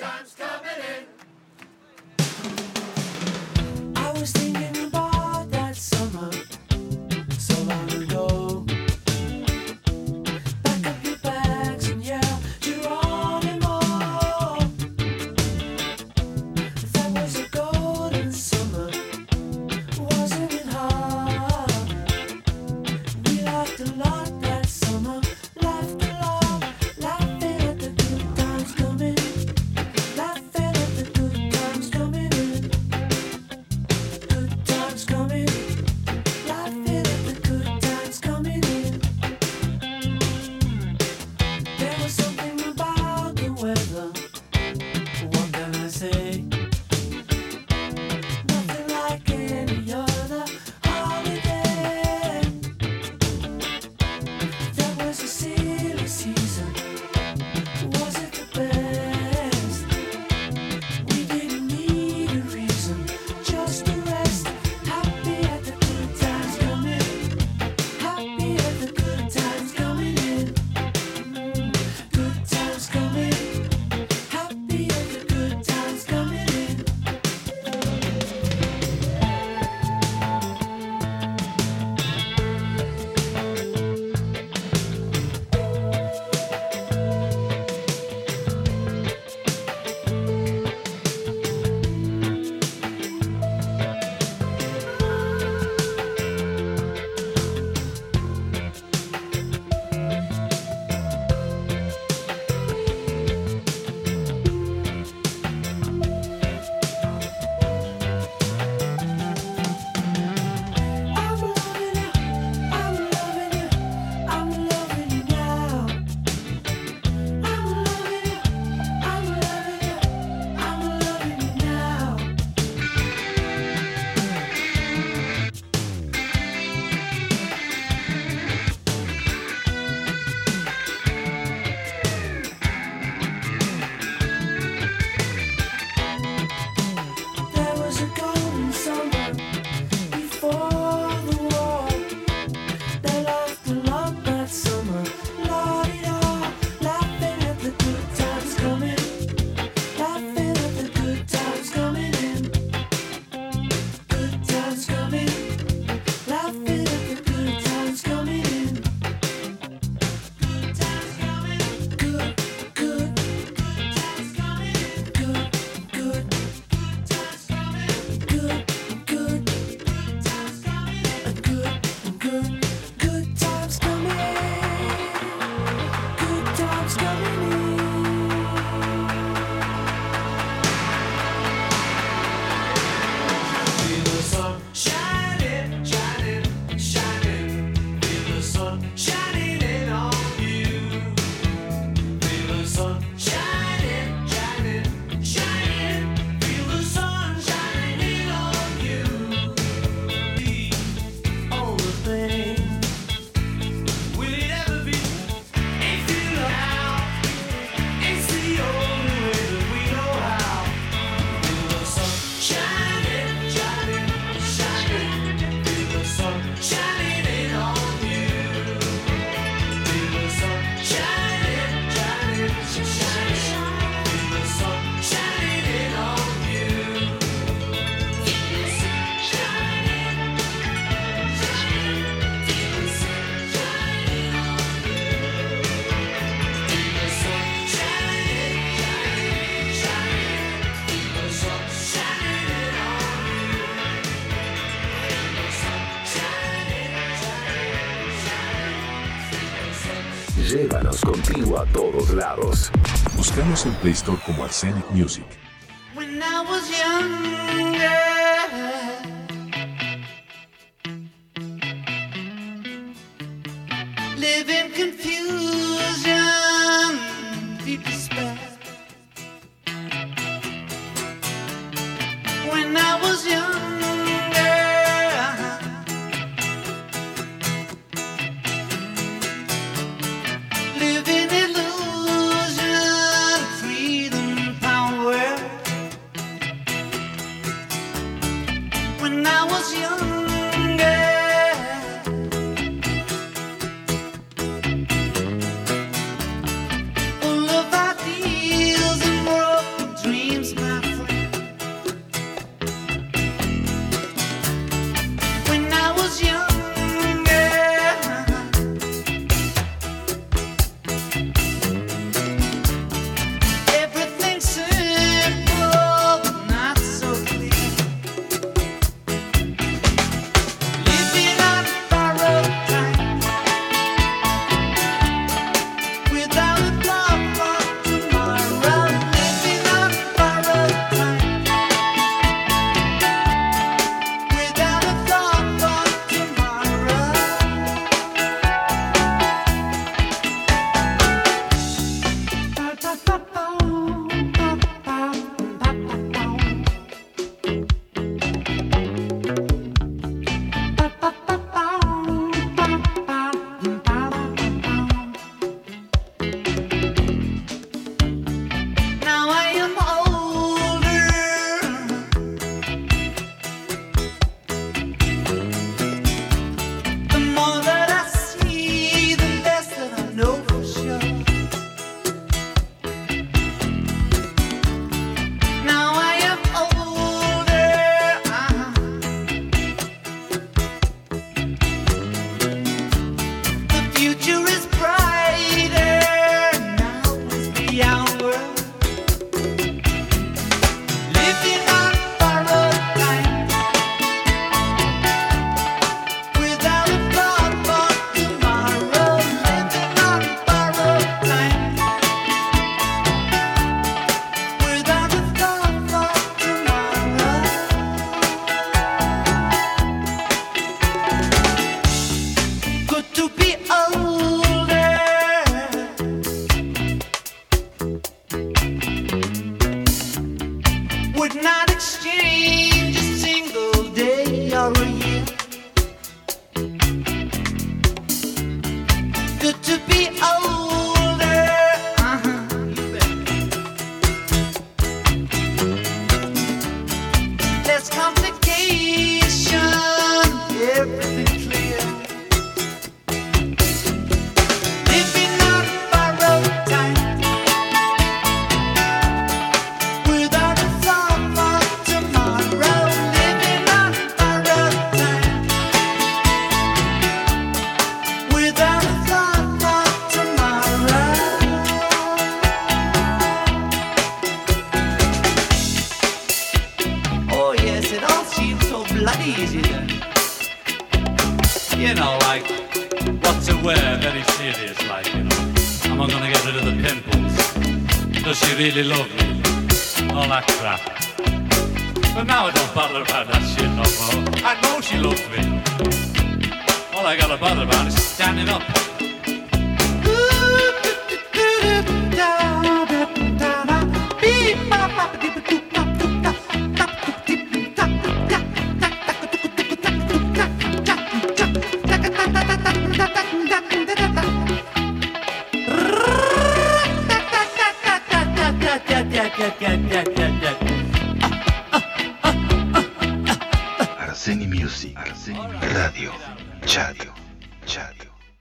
Llévanos contigo a todos lados. Buscamos en Play Store como Arsenic Music. When I was younger, live in confusion, deep despair. When I was younger, live in illusion, freedom, power. When I was younger, full of ideals and broken dreams, my friend. When I was younger, everything simple, but not so clear. Living on borrowed time, without a thought for tomorrow. Living on borrowed time, without a thought for tomorrow. Now I am older, the more that I see, the less that I know for sure. Now I am older, uh-huh. The future is brighter, now is the hour. Living on borrowed time, without a thought for tomorrow. Living on borrowed time, without a thought for tomorrow. Good to be older, would not exchange a single day or a year. Good to be older, uh-huh, you bet. Less complication, everything clear. Living on borrowed time, without a thought for tomorrow. Living on borrowed time, without a thought for tomorrow. Oh yes, it all seems so bloody easy then. You know, like, what to wear, very serious, like, you know. Am I gonna get rid of the pimples? Does she really love me? All that crap. But now I don't bother about that shit no more. I know she loves me. All I gotta bother about is standing up. Arsenic Music, Radio, Chat, Chat.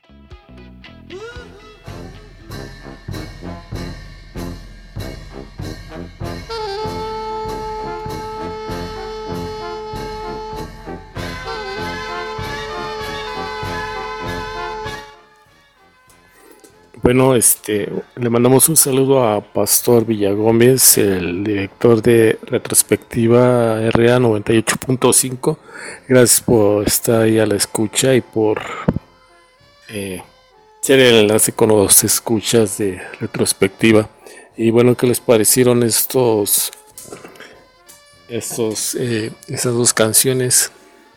Bueno, este, le mandamos un saludo a Pastor Villagómez, el director de Retrospectiva R A noventa y ocho punto cinco. Gracias por estar ahí a la escucha y por eh, hacer el enlace con los escuchas de retrospectiva. Y bueno, ¿qué les parecieron estos, estos, eh, esas dos canciones?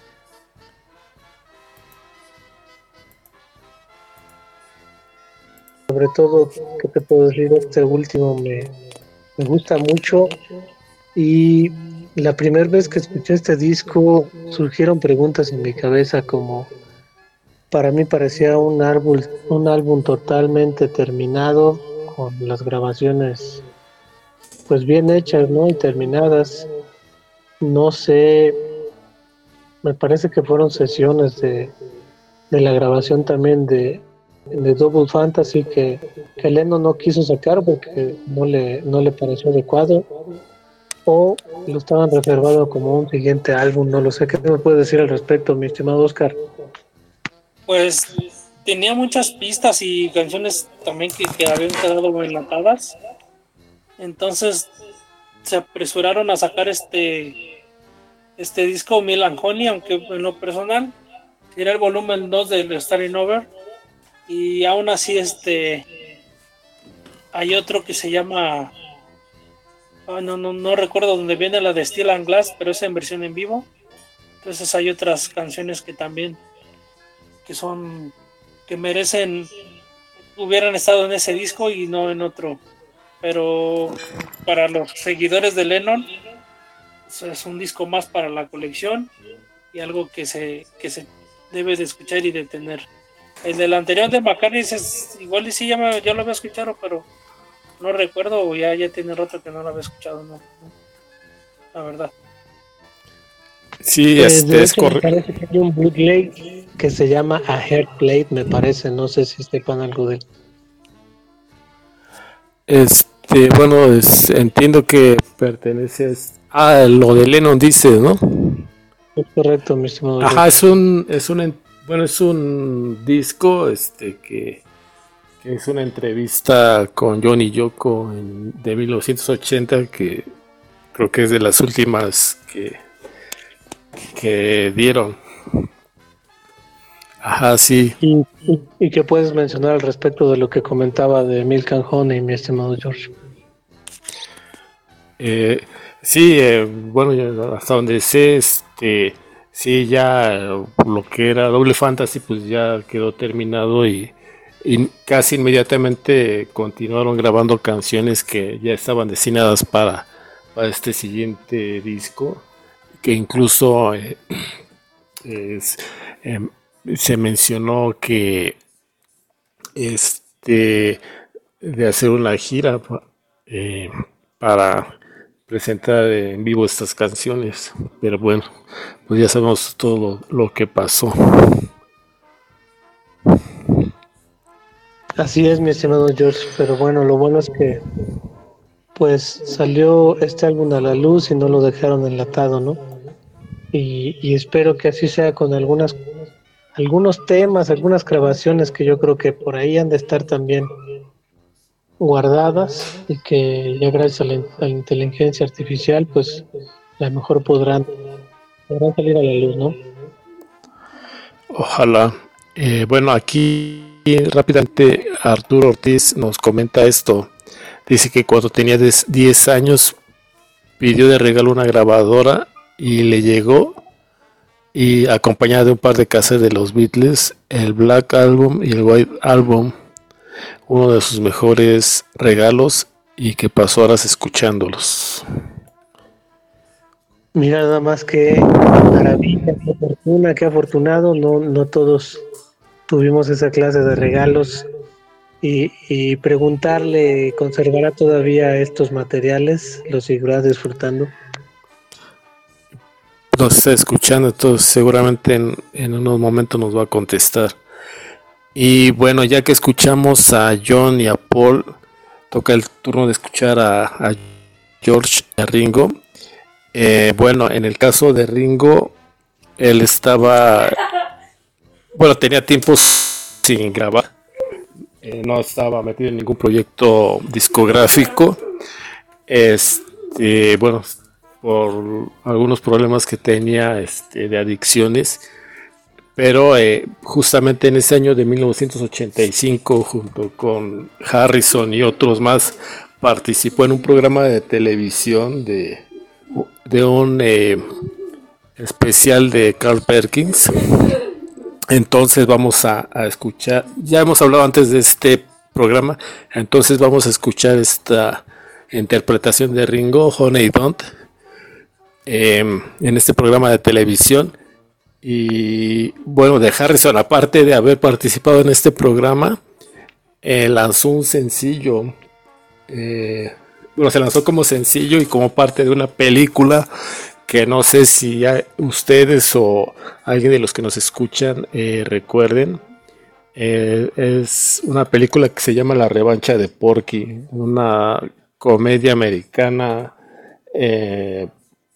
Sobre todo, ¿qué te puedo decir? Este último me, me gusta mucho. Y la primera vez que escuché este disco surgieron preguntas en mi cabeza como, para mí parecía un álbum, un álbum totalmente terminado, con las grabaciones pues bien hechas, ¿no? Y terminadas. No sé, me parece que fueron sesiones de, de la grabación también de, de Double Fantasy que, que Lennon no quiso sacar porque no le, no le pareció adecuado, o lo estaban reservado como un siguiente álbum, no lo sé. ¿Qué me puedes decir al respecto, mi estimado Oscar? Pues tenía muchas pistas y canciones también que, que habían quedado enlatadas, entonces se apresuraron a sacar este este disco Melancholy, aunque en lo personal era el volumen dos de Starting Over, y aún así este hay otro que se llama oh, no, no, no recuerdo dónde viene la de Steel and Glass, pero es en versión en vivo. Entonces hay otras canciones que también que son que merecen hubieran estado en ese disco y no en otro, pero para los seguidores de Lennon es un disco más para la colección y algo que se que se debe de escuchar y de tener. El del anterior de McCartney es igual y sí ya, me, ya lo había escuchado, pero no recuerdo, o ya, ya tiene rato que no lo había escuchado, no, no, la verdad. Sí, pues, este es correcto. Me parece que hay un bootleg que se llama A Heartplate, me parece, no sé si sepan algo de él. Este, bueno, es, entiendo que pertenece a lo de Lennon, dice, ¿no? Es correcto, mi estimado. Ajá, es un, es un, bueno, es un disco, este, que, que es una entrevista con John y Yoko en, de mil novecientos ochenta, que creo que es de las últimas que, que dieron. Ajá, sí. ¿Y, y, y qué puedes mencionar al respecto de lo que comentaba de Milk and Honey, mi estimado George? Eh, sí, eh, bueno, hasta donde sé, este, sí, ya lo que era Double Fantasy, pues ya quedó terminado y, y casi inmediatamente continuaron grabando canciones que ya estaban destinadas para, para este siguiente disco, que incluso eh, es, eh, se mencionó que este de hacer una gira eh, para presentar en vivo estas canciones, pero bueno, pues ya sabemos todo lo, lo que pasó. Así es, mi estimado George, pero bueno, lo bueno es que pues salió este álbum a la luz y no lo dejaron enlatado, ¿no? Y, y espero que así sea con algunas algunos temas, algunas grabaciones que yo creo que por ahí han de estar también guardadas y que ya gracias a la, a la inteligencia artificial pues a lo mejor podrán, podrán salir a la luz, ¿no? Ojalá. Eh, bueno, aquí rápidamente Arturo Ortiz nos comenta esto. Dice que cuando tenía diez años pidió de regalo una grabadora y le llegó, y acompañada de un par de cassettes de los Beatles, el Black Album y el White Album, uno de sus mejores regalos, y que pasó horas escuchándolos. Mira, nada más que maravilla, qué fortuna, qué afortunado, no, no todos tuvimos esa clase de regalos, y, y preguntarle, ¿conservará todavía estos materiales? ¿Los seguirá disfrutando? Nos está escuchando, entonces seguramente en, en unos momentos nos va a contestar. Y bueno, ya que escuchamos a John y a Paul, toca el turno de escuchar a, a George y a Ringo. Eh, bueno, en el caso de Ringo, él estaba, bueno, tenía tiempos sin grabar, eh, no estaba metido en ningún proyecto discográfico. Este, bueno, por algunos problemas que tenía este, de adicciones, pero eh, justamente en ese año de mil novecientos ochenta y cinco, junto con Harrison y otros más, participó en un programa de televisión de, de un eh, especial de Carl Perkins. Entonces vamos a, a escuchar, ya hemos hablado antes de este programa, entonces vamos a escuchar esta interpretación de Ringo, Honey Don't, eh, en este programa de televisión. Y bueno, de Harrison, aparte de haber participado en este programa, eh, lanzó un sencillo, eh, bueno, se lanzó como sencillo y como parte de una película que no sé si ustedes o alguien de los que nos escuchan eh, recuerden. Eh, es una película que se llama La Revancha de Porky, una comedia americana, eh,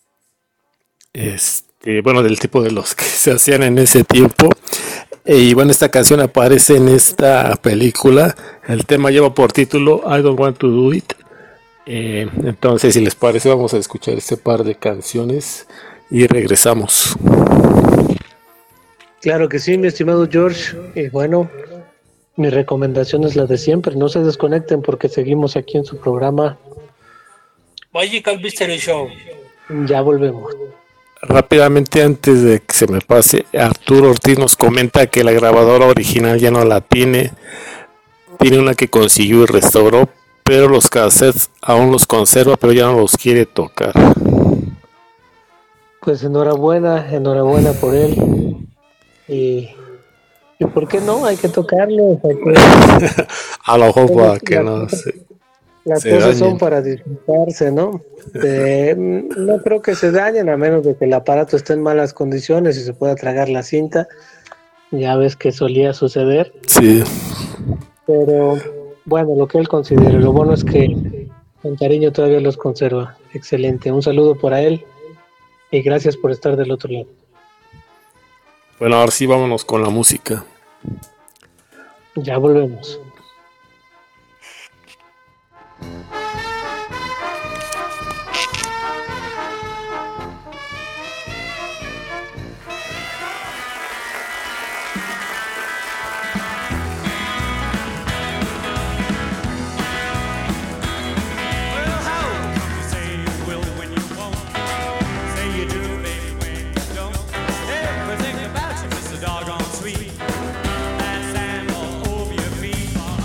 este, bueno, del tipo de los que se hacían en ese tiempo. Y bueno, esta canción aparece en esta película. El tema lleva por título I Don't Want to Do It. Eh, entonces, si les parece, vamos a escuchar este par de canciones y regresamos. Claro que sí, mi estimado George. Y bueno, mi recomendación es la de siempre. No se desconecten porque seguimos aquí en su programa Magical Mystery Show. Ya volvemos. Rápidamente, antes de que se me pase, Arturo Ortiz nos comenta que la grabadora original ya no la tiene. Tiene una que consiguió y restauró, pero los cassettes aún los conserva, pero ya no los quiere tocar. Pues enhorabuena, enhorabuena por él. Y, y ¿por qué no? Hay que tocarlos. Hay que... A lo mejor para que no se, Las se cosas dañen. son para disfrutarse, ¿no? Eh, no creo que se dañen, a menos de que el aparato esté en malas condiciones y se pueda tragar la cinta. Ya ves que solía suceder. Sí. Pero bueno, lo que él considere. Lo bueno es que con cariño todavía los conserva. Excelente. Un saludo para él y gracias por estar del otro lado. Bueno, ahora sí vámonos con la música. Ya volvemos. Everything about you is so doggone sweet. That sand all over your feet.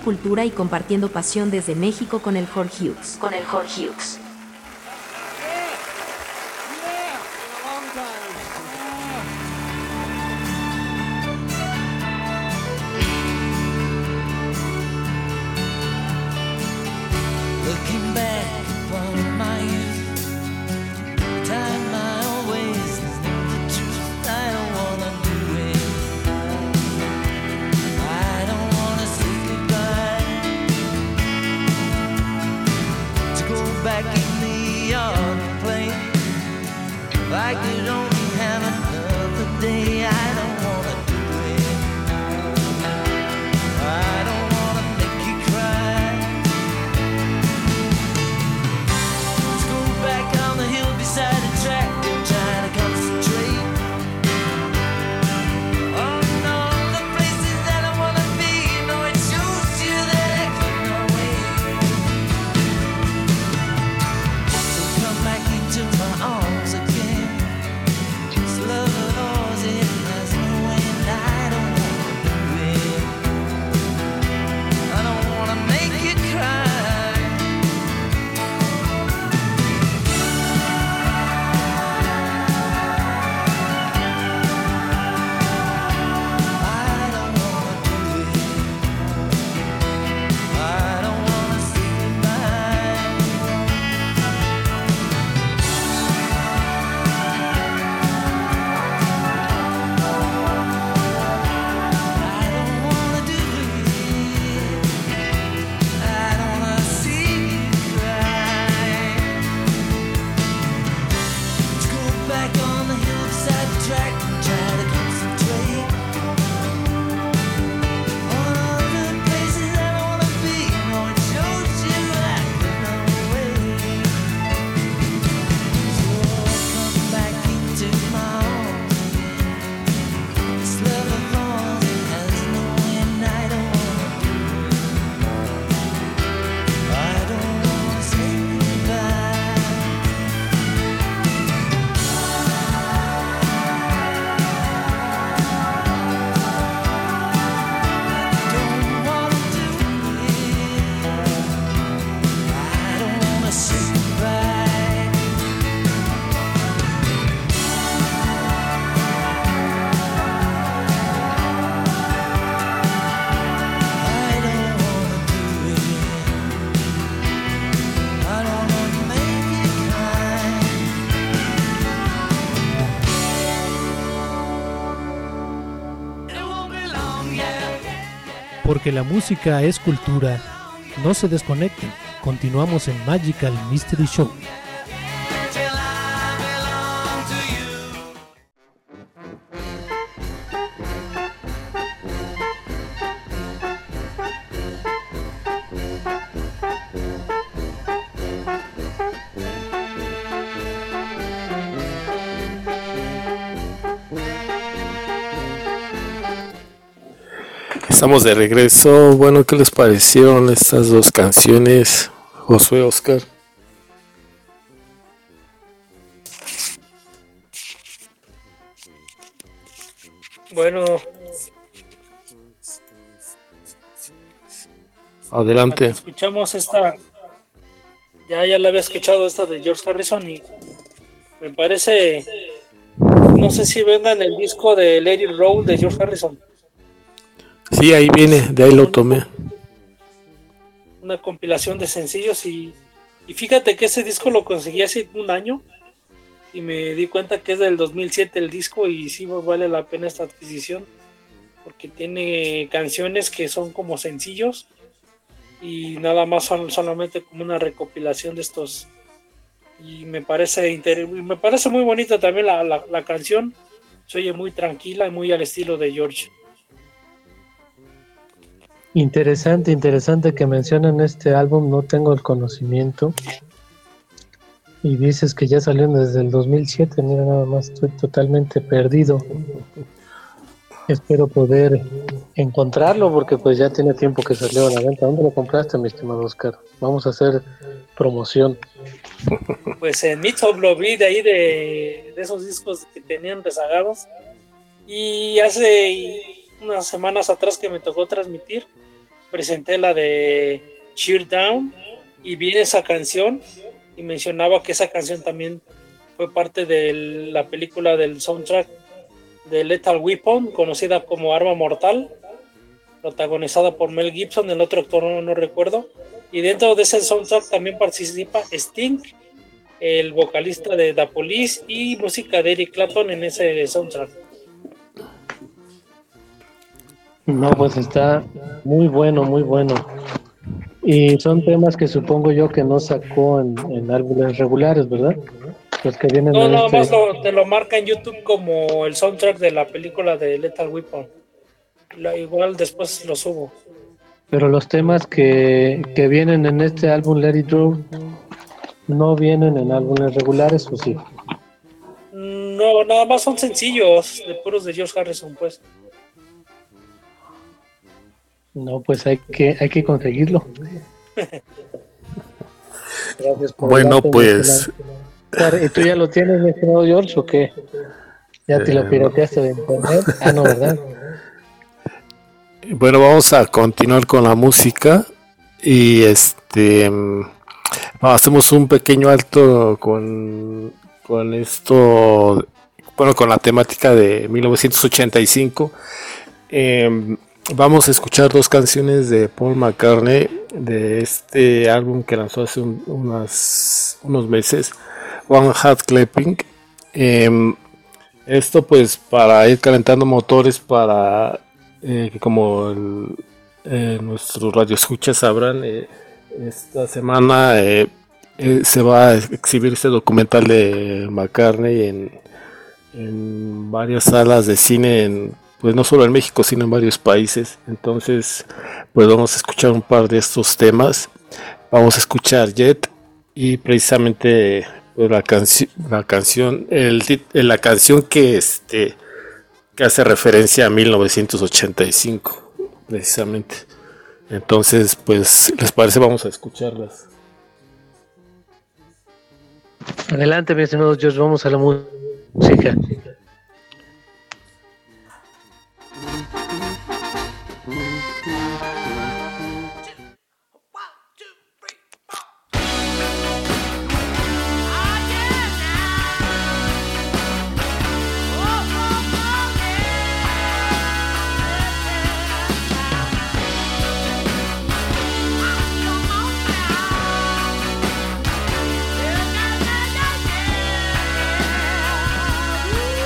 cultura y compartiendo pasión desde México con el Jorge Hughes. Con el Jorge Hughes. Looking back upon my youth, time I always knew the truth. I don't wanna do it. I don't wanna say goodbye. To go back in the yard and play like we don't have another day. I don't wanna do it. I don't wanna make you cry. Beside the track, I'm trying to concentrate on all the places that I wanna be. No, it shows you that I can't wait. So come back into my arms again. This love of ours, it has no end. I don't wanna do it. I don't wanna make you cry. Porque la música es cultura, no se desconecten. Continuamos en Magical Mystery Show. Estamos de regreso. Bueno, ¿qué les parecieron estas dos canciones, Josué, Oscar? Bueno, adelante. Escuchamos esta, ya ya la había escuchado esta de George Harrison y me parece, no sé si vendan el disco de Let It Roll de George Harrison. Sí, ahí viene, de ahí lo tomé. Una compilación de sencillos y, y fíjate que ese disco lo conseguí hace un año y me di cuenta que es del dos mil siete el disco y sí vale la pena esta adquisición porque tiene canciones que son como sencillos y nada más son solamente como una recopilación de estos y me parece inter- me parece muy bonita también la, la, la canción, se oye muy tranquila y muy al estilo de George. Interesante, interesante que mencionan este álbum, no tengo el conocimiento. Y dices que ya salió desde el dos mil siete, mira, nada más estoy totalmente perdido. Espero poder encontrarlo porque pues ya tiene tiempo que salió a la venta. ¿Dónde lo compraste, mi estimado Oscar? Vamos a hacer promoción. Pues en Meetup lo vi de ahí de, de esos discos que tenían rezagados. Y hace unas semanas atrás que me tocó transmitir, presenté la de Cheer Down y vi esa canción y mencionaba que esa canción también fue parte de la película del soundtrack de Lethal Weapon, conocida como Arma Mortal, protagonizada por Mel Gibson, el otro actor no, no recuerdo, y dentro de ese soundtrack también participa Sting, el vocalista de The Police, y música de Eric Clapton en ese soundtrack. No, pues está muy bueno, muy bueno. Y son temas que supongo yo que no sacó en, en álbumes regulares, ¿verdad? Los que vienen No, en nada este... más lo, te lo marca en YouTube como el soundtrack de la película de Lethal Weapon. La, igual después lo subo. Pero los temas que, que vienen en este álbum Let It Draw no vienen en álbumes regulares, ¿o sí? No, nada más son sencillos, de puros de George Harrison, pues. No, pues hay que hay que conseguirlo. Gracias por bueno, pues... ¿Y tú ya lo tienes, mi estimado George, o qué? ¿Ya te eh, lo pirateaste de internet? Ah, no, ¿verdad? Bueno, vamos a continuar con la música y este hacemos un pequeño alto con, con esto, bueno, con la temática de mil novecientos ochenta y cinco. Eh, vamos a escuchar dos canciones de Paul McCartney de este álbum que lanzó hace un, unas, unos meses, One Hot Clapping. Eh, esto pues para ir calentando motores para eh, que como el, eh, nuestros radioescuchas sabrán, eh, esta semana eh, eh, se va a exhibir este documental de McCartney en, en varias salas de cine, en, pues no solo en México sino en varios países. Entonces pues vamos a escuchar un par de estos temas. Vamos a escuchar Jet y precisamente pues, la, canci- la canción el, la canción que este que hace referencia a mil novecientos ochenta y cinco precisamente. Entonces pues les parece, vamos a escucharlas. Adelante, mis estimados George, vamos a la música. Woo!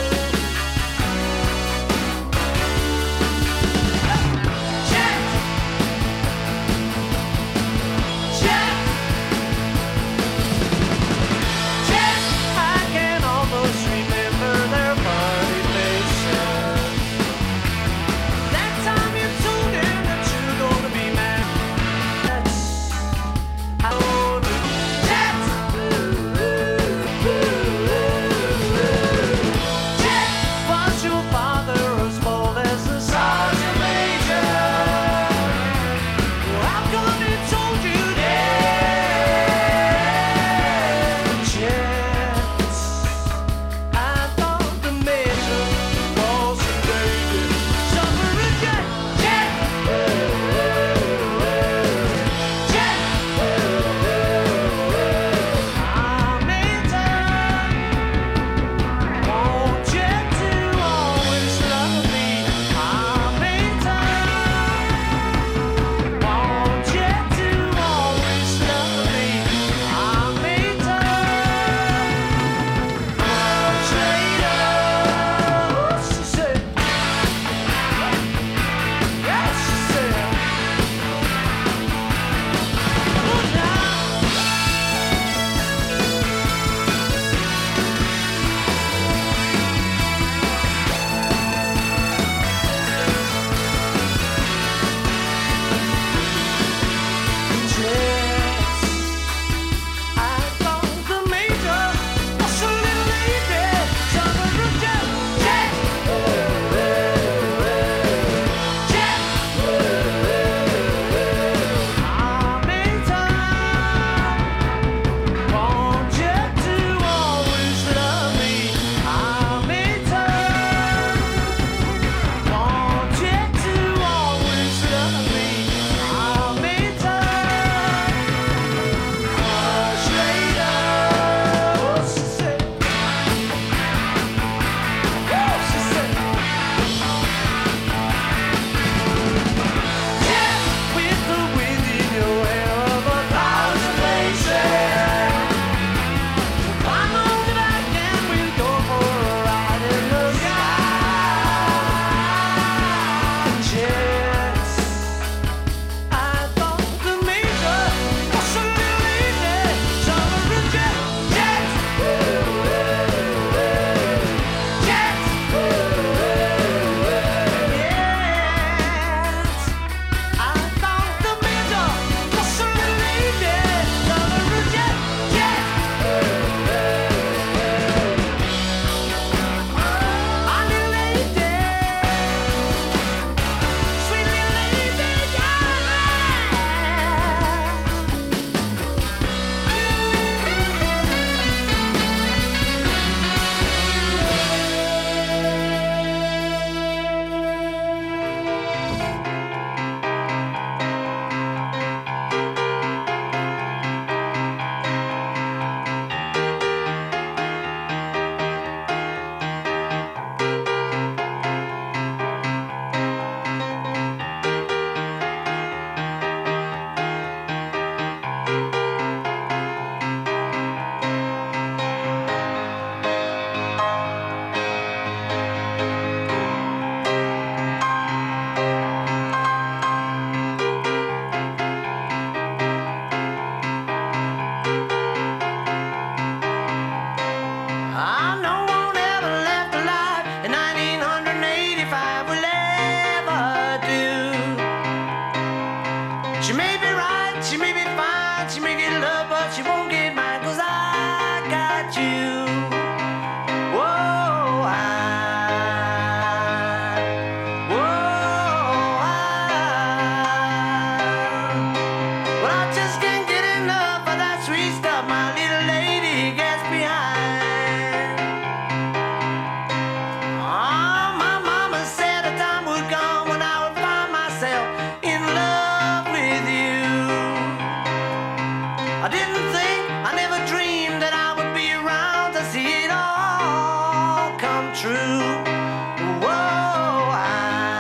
Whoa, I,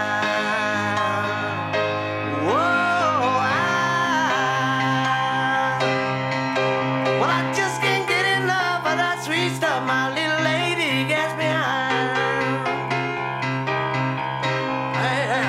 whoa, I, well, I just can't get enough of that sweet stuff my little lady gets behind. Hey, hey.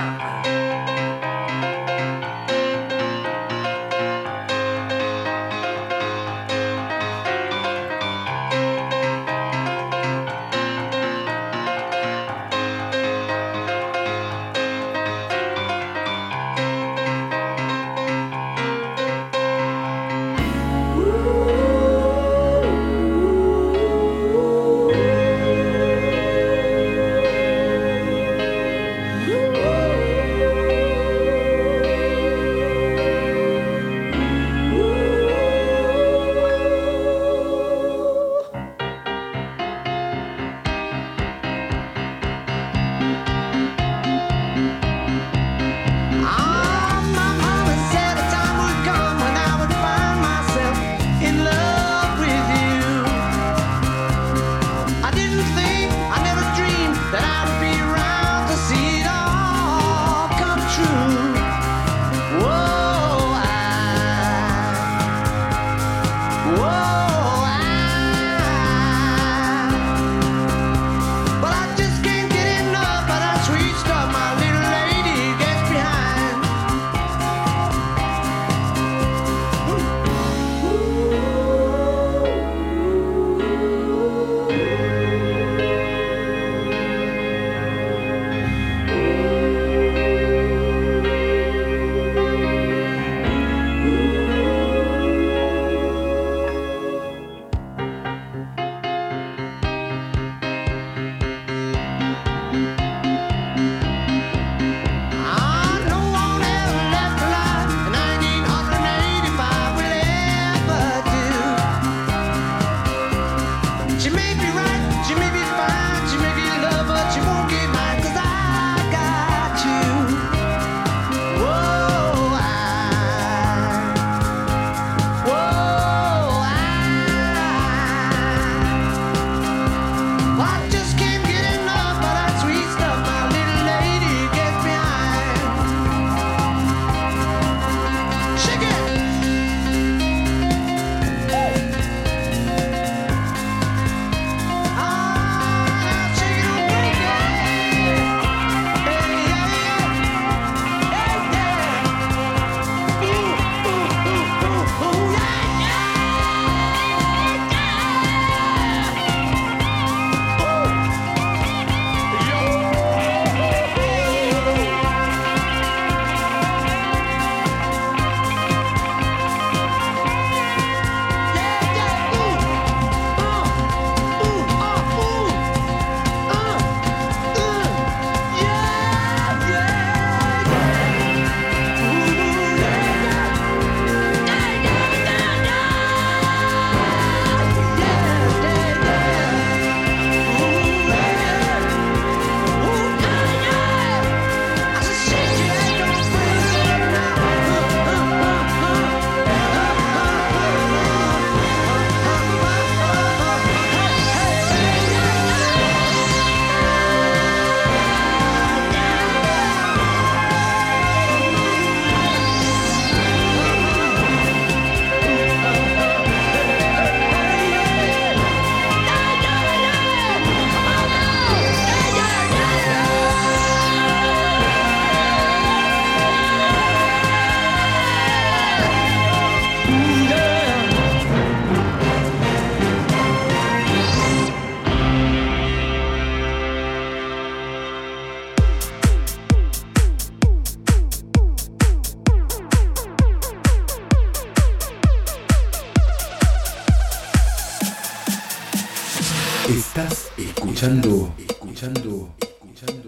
Estás escuchando, escuchando, escuchando.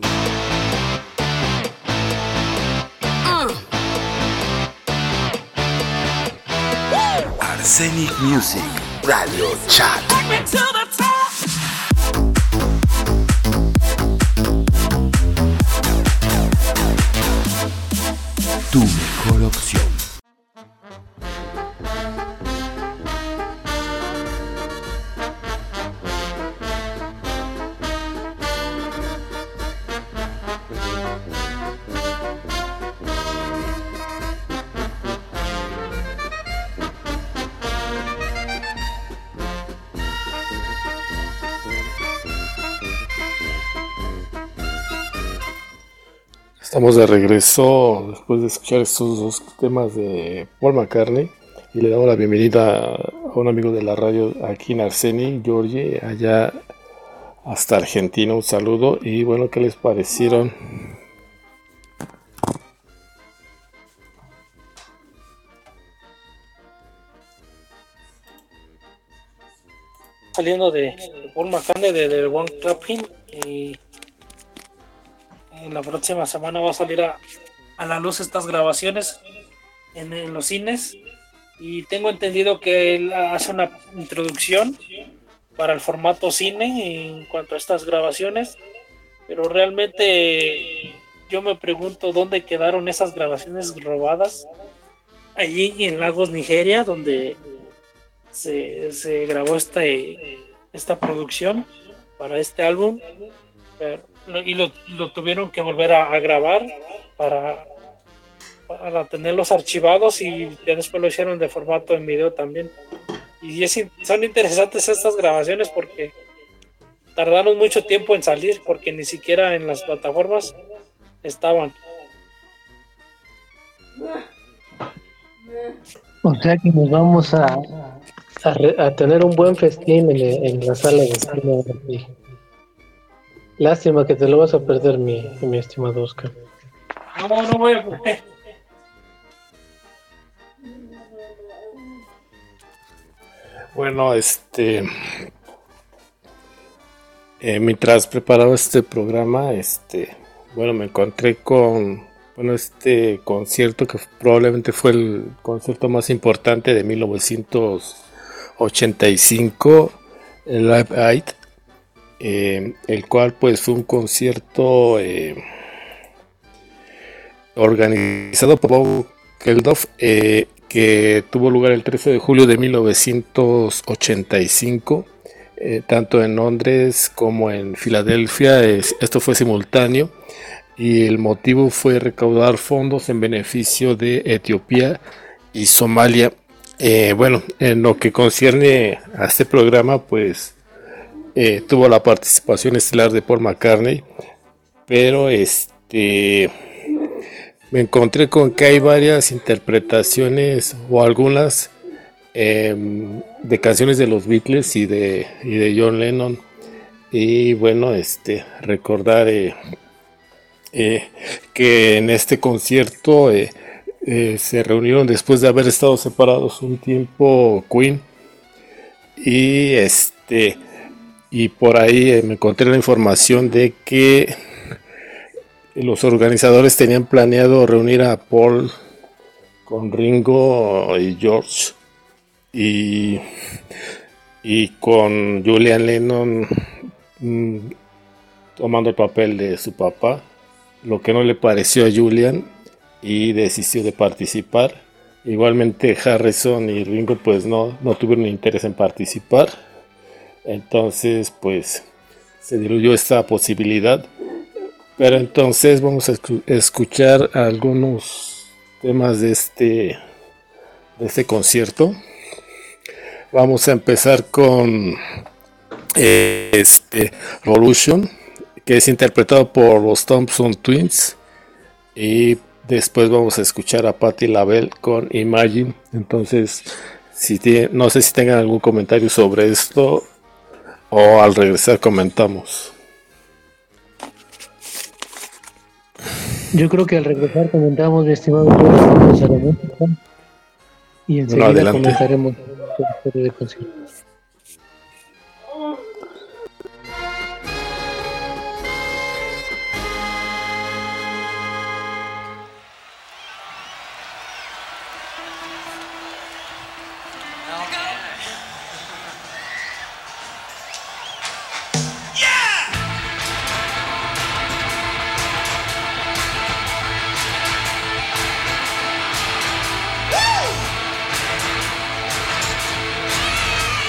Arsenic Music Radio Chat. Tu mejor opción. Estamos de regreso después de escuchar estos dos temas de Paul McCartney y le damos la bienvenida a un amigo de la radio aquí en Arseni, Georgie, allá hasta Argentina. Un saludo y bueno, ¿qué les parecieron? Saliendo de, de Paul McCartney de, de One Clapping y en la próxima semana va a salir a, a la luz estas grabaciones en, en los cines y tengo entendido que él hace una introducción para el formato cine en cuanto a estas grabaciones, pero realmente yo me pregunto dónde quedaron esas grabaciones robadas allí en Lagos, Nigeria, donde se, se grabó esta, esta producción para este álbum, pero y lo, lo tuvieron que volver a, a grabar para, para tenerlos archivados y ya después lo hicieron de formato en video también. Y es, son interesantes estas grabaciones porque tardaron mucho tiempo en salir porque ni siquiera en las plataformas estaban. O sea que nos vamos a, a, re, a tener un buen festín en, en la sala de cine. Lástima que te lo vas a perder, mi, mi estimado Oscar. No, no voy a poder. Bueno, este... Eh, mientras preparaba este programa, este... Bueno, me encontré con... Bueno, este concierto que probablemente fue el concierto más importante de mil novecientos ochenta y cinco, el Live Aid. Eh, el cual pues fue un concierto eh, organizado por Bob Geldof, eh, que tuvo lugar el trece de julio de mil novecientos ochenta y cinco, eh, tanto en Londres como en Filadelfia. Es, esto fue simultáneo y el motivo fue recaudar fondos en beneficio de Etiopía y Somalia. Eh, bueno, en lo que concierne a este programa, pues Eh, tuvo la participación estelar de Paul McCartney, pero este me encontré con que hay varias interpretaciones o algunas eh, de canciones de los Beatles y de, y de John Lennon, y bueno, este recordar eh, eh, que en este concierto eh, eh, se reunieron después de haber estado separados un tiempo Queen y este Y por ahí eh, me encontré la información de que los organizadores tenían planeado reunir a Paul con Ringo y George y, y con Julian Lennon mmm, tomando el papel de su papá, lo que no le pareció a Julian y desistió de participar. Igualmente Harrison y Ringo pues no, no tuvieron interés en participar. Entonces pues se diluyó esta posibilidad, pero entonces vamos a escuchar algunos temas de este de este concierto. Vamos a empezar con eh, este Revolution, que es interpretado por los Thompson Twins, y después vamos a escuchar a Patti LaBelle con Imagine. Entonces si tiene, no sé si tengan algún comentario sobre esto o al regresar comentamos. Yo creo que al regresar comentamos, mi estimado, vamos a la música y enseguida bueno, comentaremos la historia de concierto. Woo!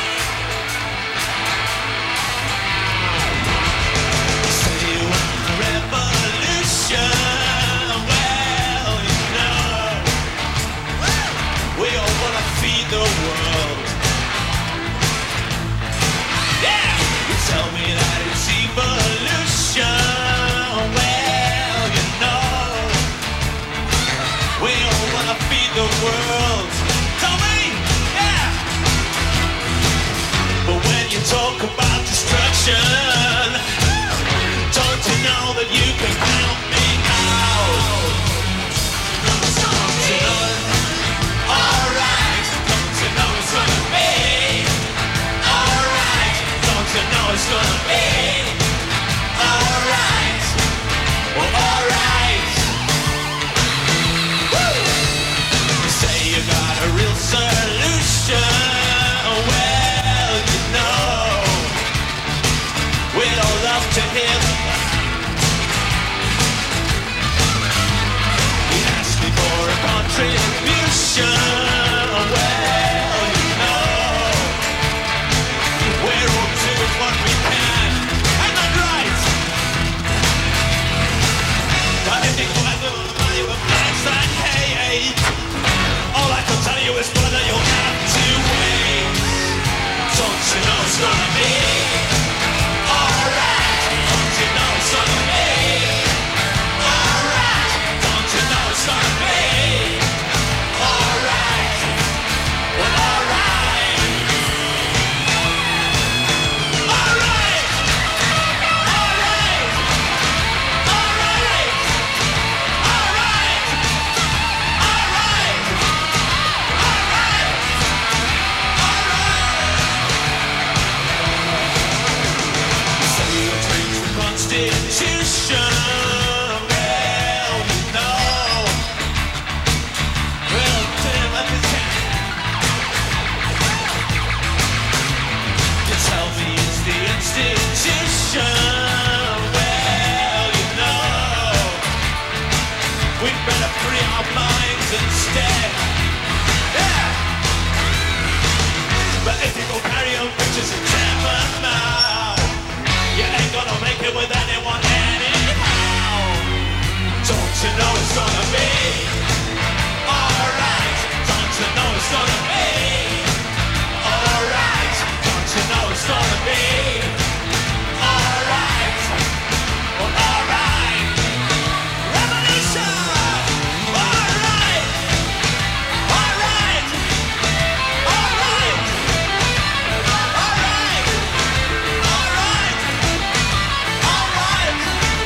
you know it's gonna be alright? Don't you know it's gonna be alright? Don't you know it's gonna be alright? Well, alright. Revolution! Alright! Alright! Alright! Alright! Alright! Alright!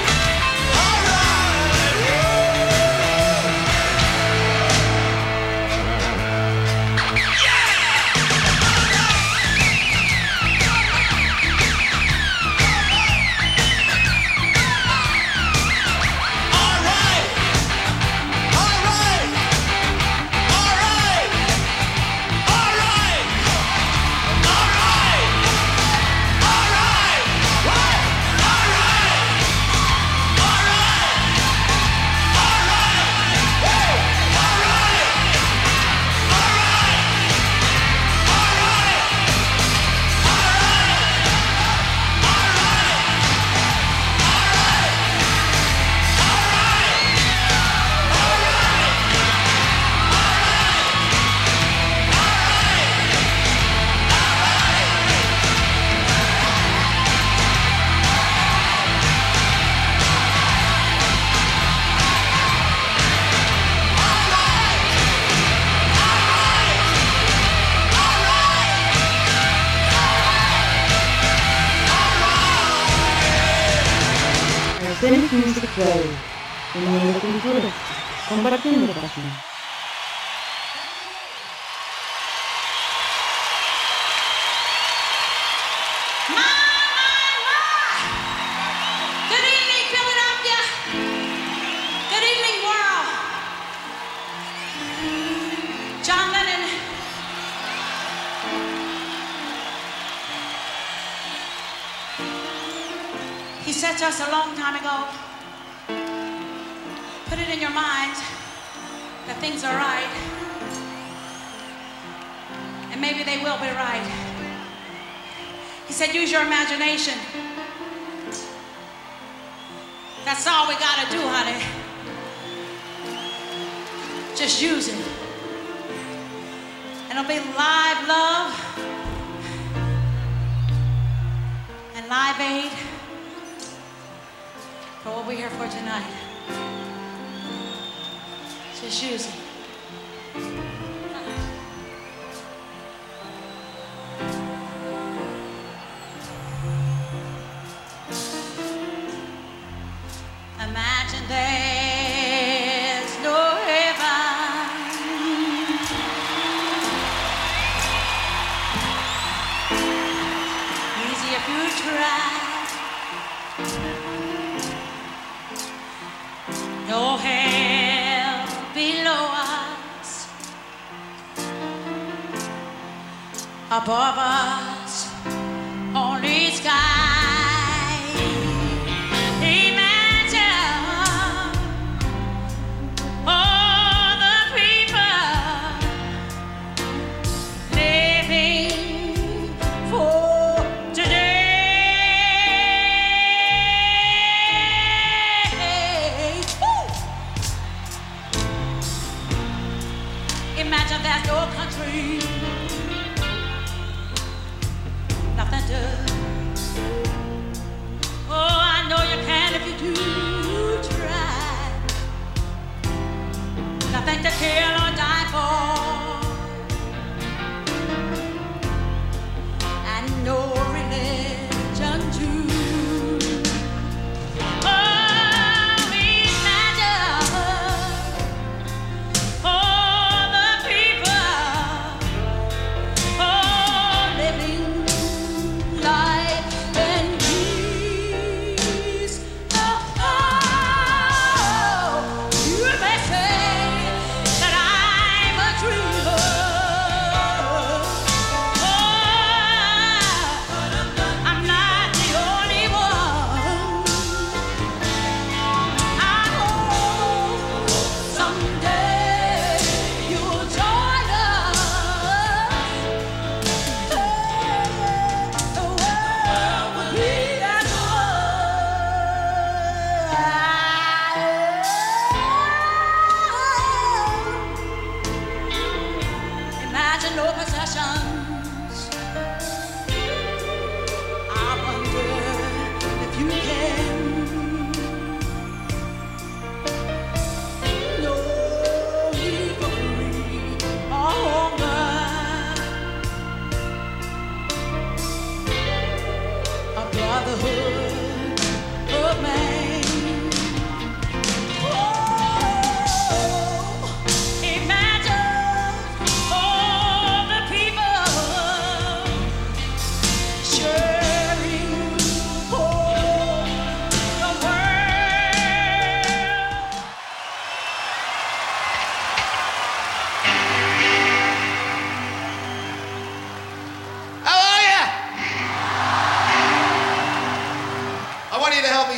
Zenith Music Radio, uniendo culturas, compartiendo pasión. Good evening, Philadelphia. Good evening, world. John Lennon. He said to us a long time ago, put it in your mind that things are right. And maybe they will be right. He said, use your imagination. That's all we gotta do, honey. Just use it. And it'll be live love and live aid for what we're here for tonight. Just use it. Imagine there's no heaven. Easy if you try. No hell below us. Above us, only sky.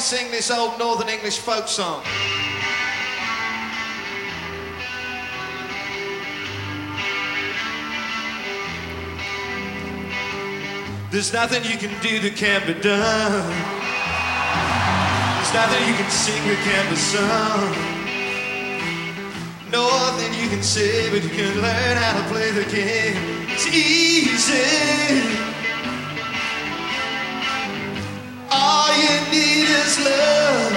sing this old Northern English folk song. There's nothing you can do that can't be done. There's nothing you can sing that can't be sung. Nothing you can say, but you can learn how to play the game. It's easy. All you need is love.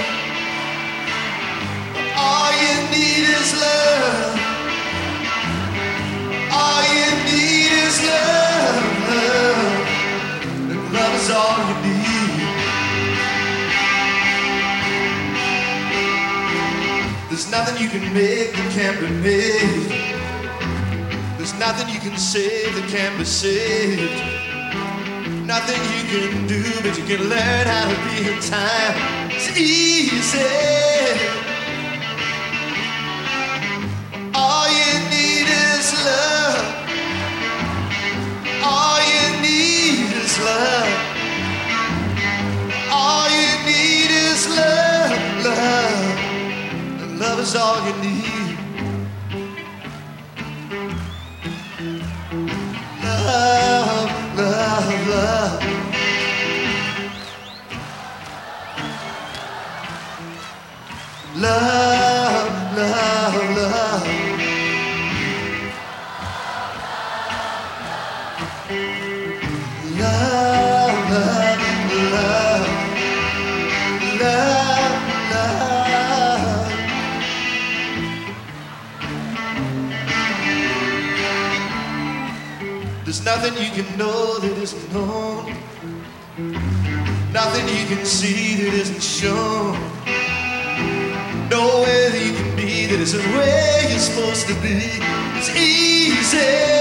All you need is love. All you need is love. And love is all you need. There's nothing you can make that can't be made. There's nothing you can save that can't be saved. Nothing you can do, but you can learn how to be in time. It's easy. All you need is love. All you need is love. All you need is love, love. And love is all you need. Love, love, love. Love, love, love. Love, love, love. Love, love. There's nothing you can know that isn't known. Nothing you can see that isn't shown. Nowhere that you can be that isn't where you're supposed to be. It's easy.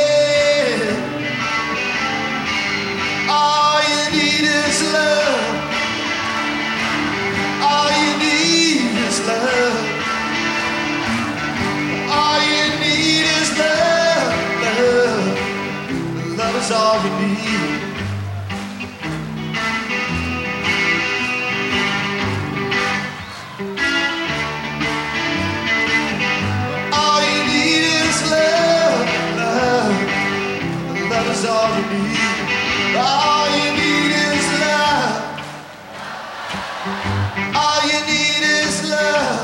All you need is love. All you need is love. All you need is love. Love, love is all you need. All you need is love. Love, love is all you need. All you need is love. All you need is love.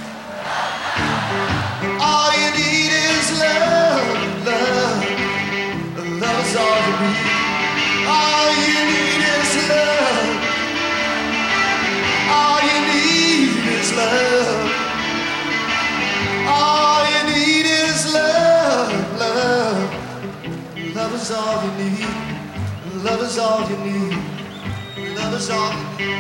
All you need is love. Love, love is all you need. All you need is love. All you need is love. All you need is love. Love, love is all you need. Love is all you need. Love is all you need.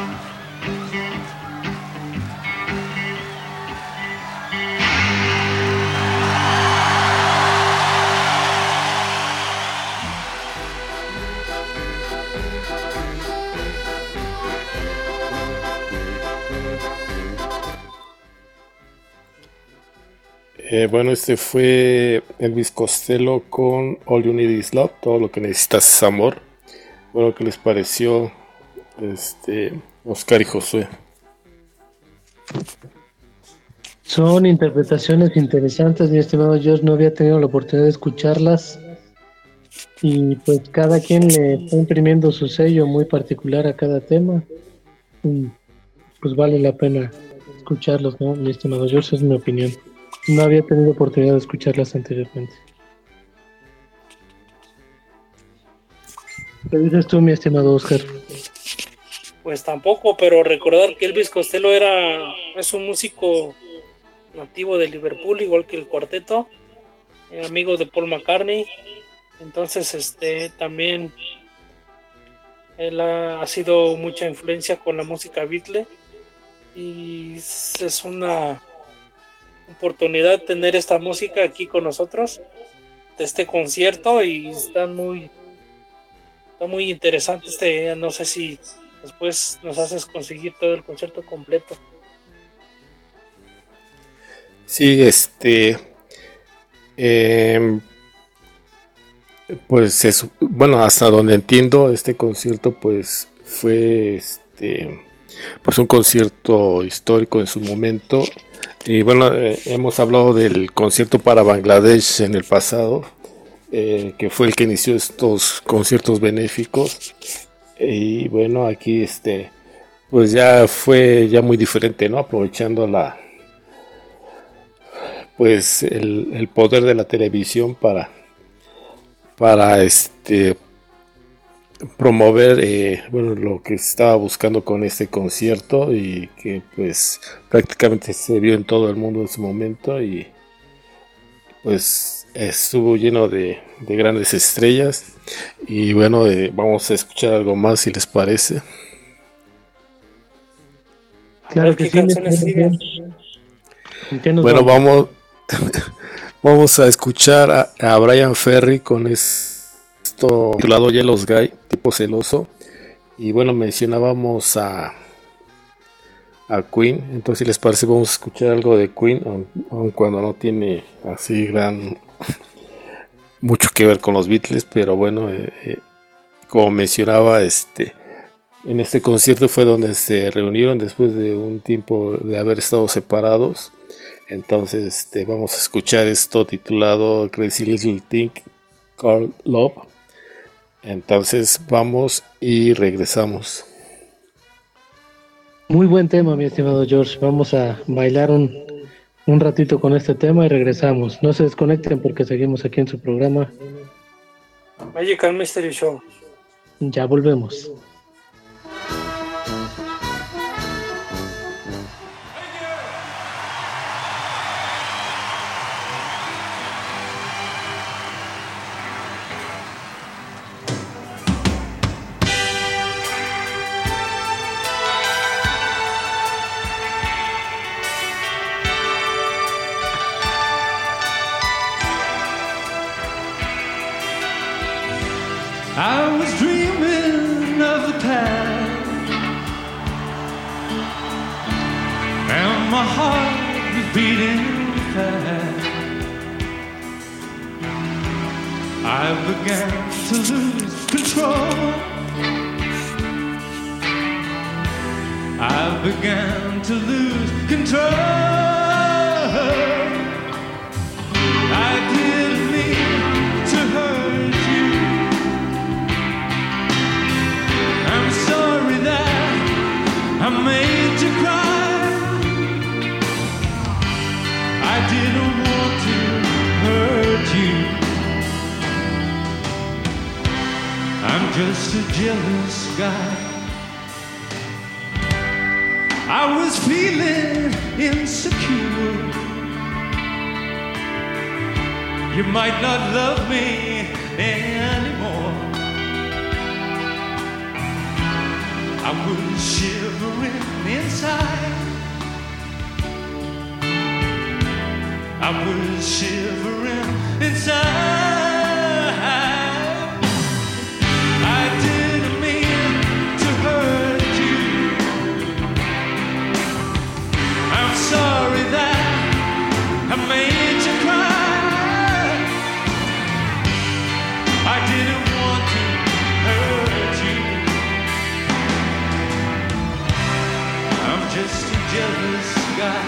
Eh, bueno, este fue Elvis Costello con All You Need Is Love, todo lo que necesitas es amor. Bueno, ¿qué les pareció, este, Oscar y Josué? Son interpretaciones interesantes, mi estimado George, no había tenido la oportunidad de escucharlas y pues cada quien le está imprimiendo su sello muy particular a cada tema. Y pues vale la pena escucharlos, ¿no, mi estimado George? Es mi opinión. No había tenido oportunidad de escucharlas anteriormente. ¿Qué dices tú, mi estimado Oscar? Pues tampoco, pero recordar que Elvis Costello era es un músico nativo de Liverpool, igual que el cuarteto, eh, amigo de Paul McCartney. Entonces, este también él ha, ha sido mucha influencia con la música Beatle y es una oportunidad tener esta música aquí con nosotros, de este concierto, y está muy está muy interesante este, no sé si después nos haces conseguir todo el concierto completo. Sí, este eh, pues es, bueno, hasta donde entiendo, este concierto pues fue este pues un concierto histórico en su momento. Y bueno, eh, hemos hablado del concierto para Bangladesh en el pasado, eh, que fue el que inició estos conciertos benéficos. Y bueno, aquí este pues ya fue ya muy diferente, ¿no? Aprovechando la pues el, el poder de la televisión para para este promover eh, bueno, lo que se estaba buscando con este concierto, y que pues prácticamente se vio en todo el mundo en su momento, y pues estuvo lleno de, de grandes estrellas. Y bueno, eh, vamos a escuchar algo más si les parece. Claro que sí. Bueno, vamos vamos a escuchar a, a Bryan Ferry con esto titulado Jealous Guy, tipo celoso. Y bueno, mencionábamos a a Queen, entonces si les parece vamos a escuchar algo de Queen, aun, aun cuando no tiene así gran mucho que ver con los Beatles, pero bueno, eh, eh, como mencionaba, este en este concierto fue donde se reunieron después de un tiempo de haber estado separados. Entonces este, vamos a escuchar esto titulado Crazy Little Thing Called Love. Entonces vamos y regresamos. Muy buen tema, mi estimado George. Vamos a bailar un, un ratito con este tema y regresamos. No se desconecten porque seguimos aquí en su programa Magical Mystery Show. Ya volvemos. I was dreaming of the past, and my heart was beating fast. I began to lose control. I began to lose control. I didn't mean to hurt you. I'm sorry that I made you cry. I didn't want to hurt you. I'm just a jealous guy. I was feeling insecure. You might not love me anymore. I was shivering inside. I was shivering inside. I didn't mean to hurt you. I'm sorry that I made you cry. I didn't want to hurt you. I'm just a jealous guy.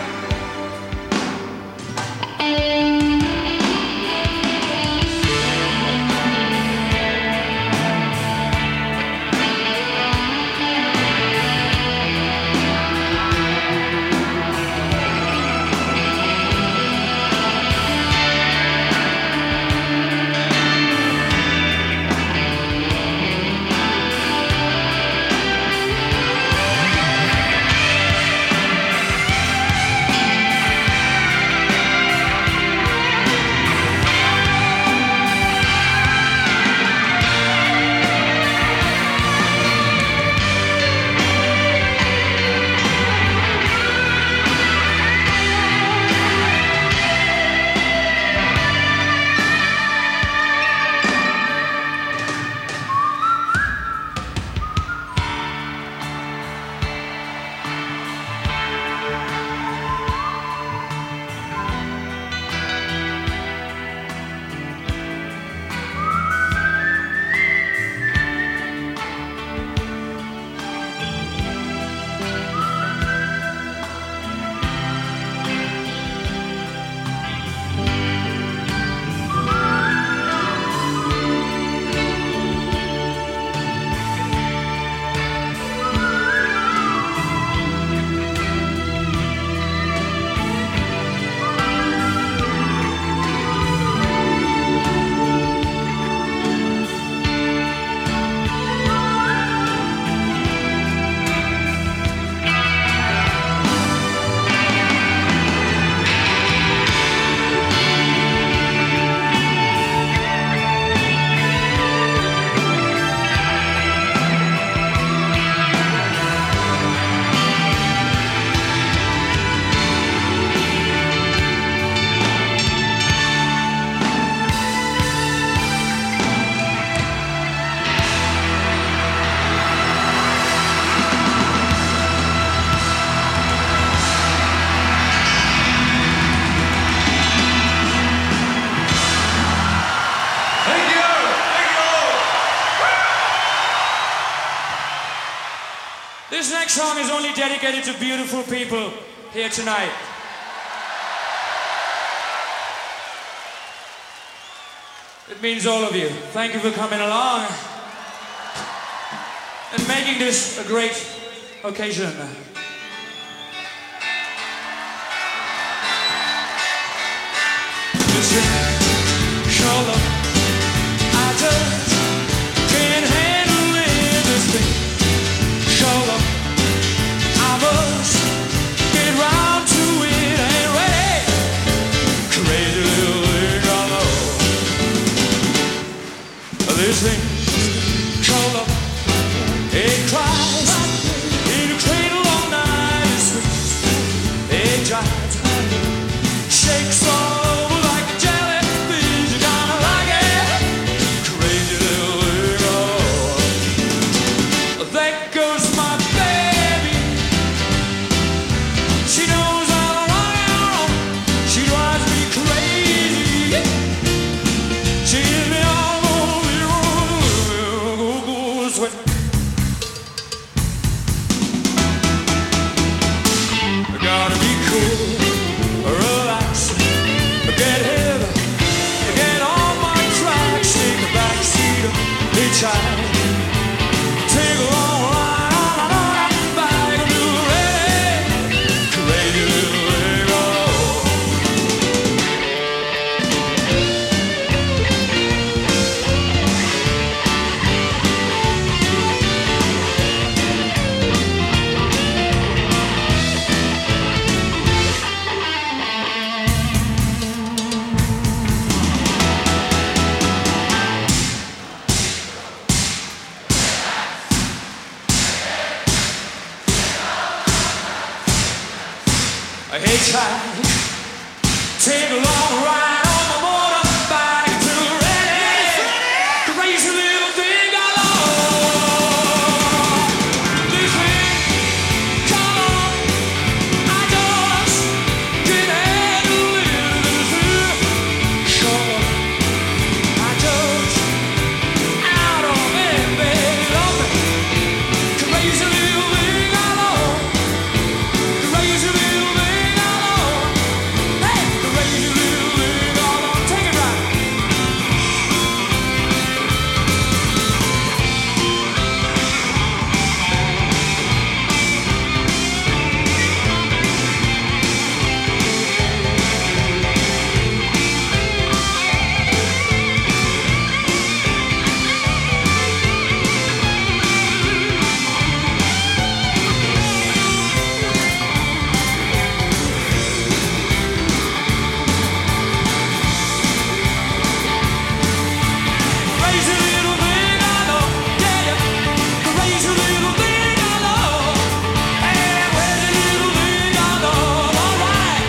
song is only dedicated to beautiful people here tonight. It means all of you. Thank you for coming along and making this a great occasion. Listen, show love. I just can't handle it, this thing. Show love. I must get round to it. I ain't ready. Crazy little thing I know. This thing, show love. It cries in a cradle all night. It sweets. It jives. Shakes all over like a jellyfish. You gotta like it. Crazy little girl. There goes my baby. She knows all wrong and wrong. She drives me crazy. She gives me all over the sweat. I gotta be cool, relax, get hip, get on my tracks, take a back seat, hitchhike, take a long ride on my motorbike, and do ready, crazy little a hitchhike, take a long ride on my motorbike, to ready, crazy little thing I love. This thing, come on, I just can't handle it. This thing, sure, I just out of it, baby, love me. Crazy little thing I love. Crazy little thing I love. Hey, crazy little thing I love. Take it right. Crazy little thing I love. Yeah, yeah. Crazy little thing I love. Hey, crazy little thing I love. All right.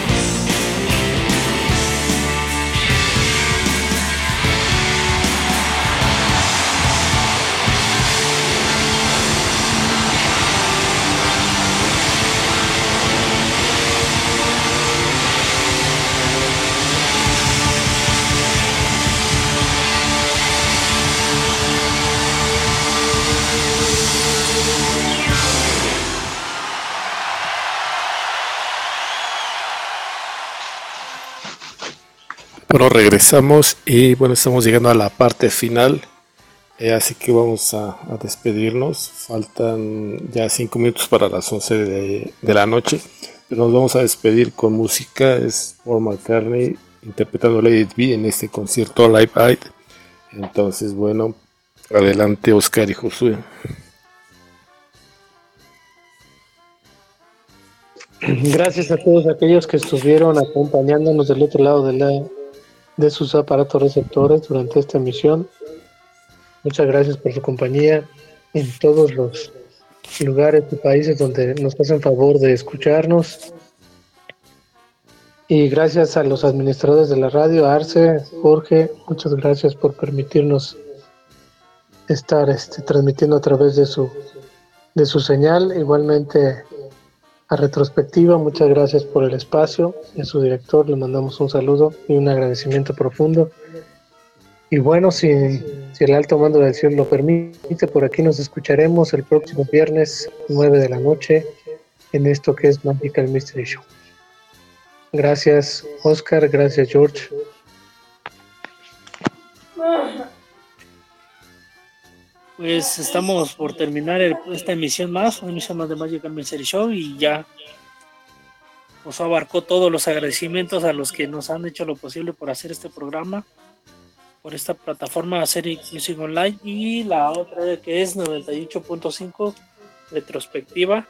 Bueno, regresamos y bueno, estamos llegando a la parte final, eh, así que vamos a, a despedirnos. Faltan ya cinco minutos para las once de, de la noche, pero nos vamos a despedir con música. Es Paul McCartney interpretando Let It Be en este concierto Live Aid. Entonces, bueno, adelante Oscar y Josué. Gracias a todos aquellos que estuvieron acompañándonos del otro lado de, la, de sus aparatos receptores durante esta emisión. Muchas gracias por su compañía en todos los lugares y países donde nos hacen favor de escucharnos. Y gracias a los administradores de la radio, Arce, Jorge, muchas gracias por permitirnos estar este, transmitiendo a través de su, de su señal. Igualmente a Retrospectiva, muchas gracias por el espacio. Y a su director le mandamos un saludo y un agradecimiento profundo. Y bueno, si, si el alto mando del cielo lo permite, por aquí nos escucharemos el próximo viernes, nueve de la noche, en esto que es Magical Mystery Show. Gracias, Oscar, gracias, George. Pues estamos por terminar el- esta emisión más, una emisión más de Magical Mystery Show, y ya nos abarcó todos los agradecimientos a los que nos han hecho lo posible por hacer este programa, por esta plataforma Aceric Music Online, y la otra que es noventa y ocho punto cinco Retrospectiva,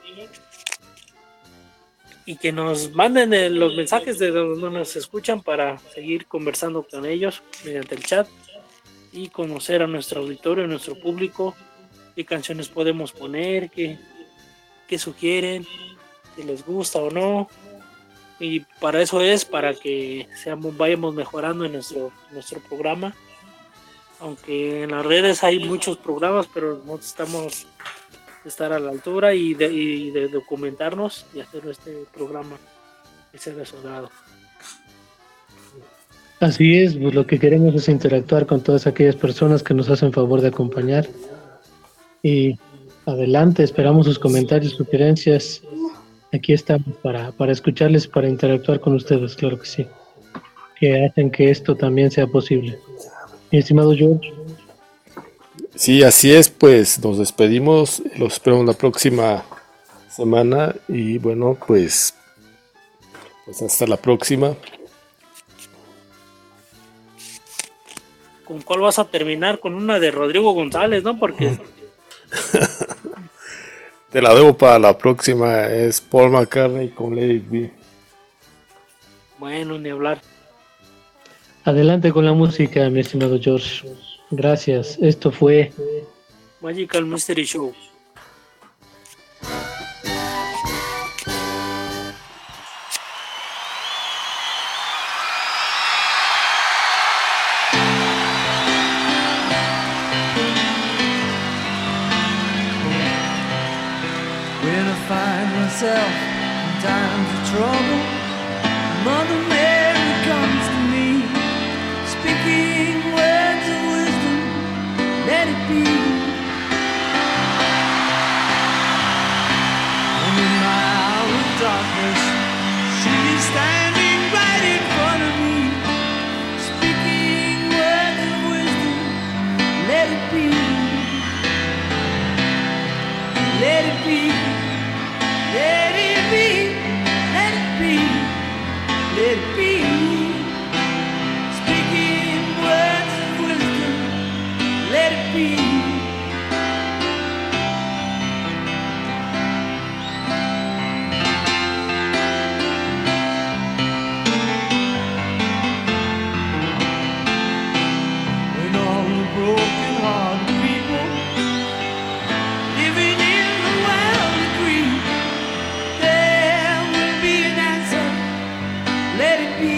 y que nos manden eh, los mensajes de donde nos escuchan para seguir conversando con ellos mediante el chat y conocer a nuestro auditorio, a nuestro público, qué canciones podemos poner, qué, qué sugieren, si les gusta o no. Y para eso es, para que seamos, vayamos mejorando en nuestro, nuestro programa. Aunque en las redes hay muchos programas, pero nosotros estamos de estar a la altura y de, y de documentarnos y hacer este programa que sea de su agrado. Así es, pues lo que queremos es interactuar con todas aquellas personas que nos hacen favor de acompañar. Y adelante, esperamos sus comentarios, sugerencias. Aquí estamos para, para escucharles, para interactuar con ustedes, claro que sí. Que hacen que esto también sea posible. Mi estimado George. Sí, así es, pues nos despedimos, los esperamos la próxima semana y bueno, pues, pues hasta la próxima. ¿Con cuál vas a terminar? Con una de Rodrigo González, ¿no? Porque Te la debo para la próxima, es Paul McCartney con Let It Be. bueno, ni hablar. Adelante con la música, mi estimado George. Gracias. Esto fue Magical Mystery Show. When I find myself in times of trouble, Mother Mary comes to me, speaking words of wisdom, let it be. And in my hour of darkness, she is standing right in front of me, speaking words of wisdom, let it be. Let it be, let it be, let it be, let it be. Speaking words of wisdom, let it be. When all the broken-hearted people living in the world agree, there will be an answer, let it be.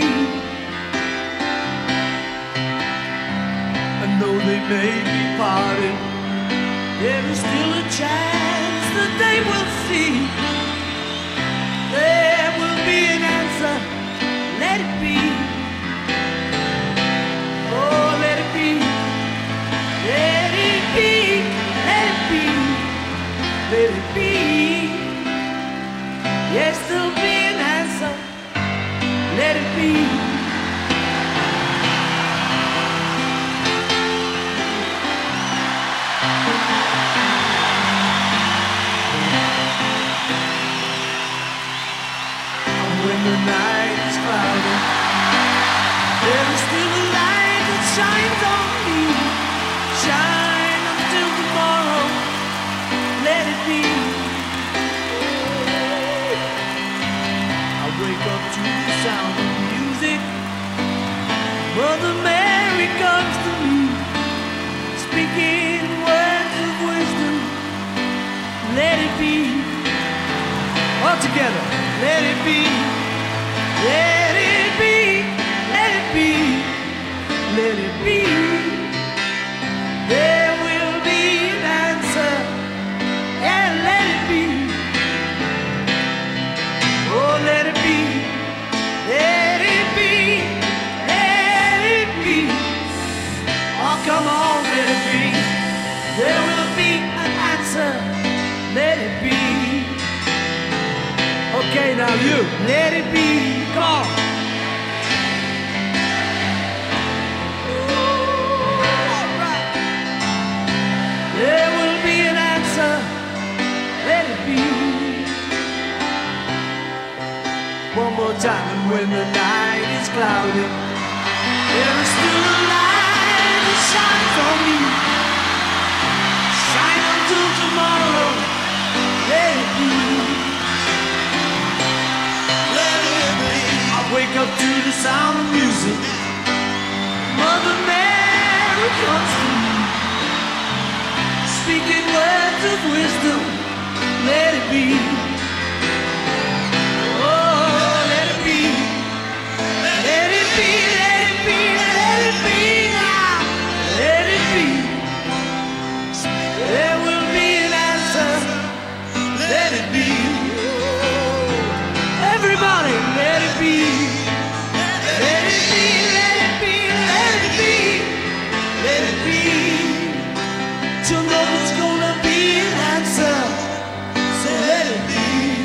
And though they may be parted, there is still a chance that they will see. There will be an answer, let it be. Oh, let it be, let it be, let it be. Let it be. Yes, there'll be an answer. Let it be. And when the night is cloudy, there is still a light that shines on me. Shine until tomorrow. Let it be. I wake up to the sound of music. Mother Mary comes to me, speaking words of wisdom. Let it be. All together. Let it be. Let it be. Let it be. Let it be. There will be an answer. Yeah, let it be. Oh, let it be. Let it be. Let it be. of you. Let it be. Come on. There will be an answer, let it be. One more time when the night is cloudy, there is still a light that shines on me. Shine until tomorrow, let it be. Let it be. I wake up to the sound of music. Mother Mary comes to me, speaking words of wisdom, let it be. Oh, let it be. Let it be, let it be, let it be now. Let it be. There will be an answer, let it be. Everybody, let it be. Let it be, let it be, let it be. Let it be. To know it's gonna be an answer, so let it be.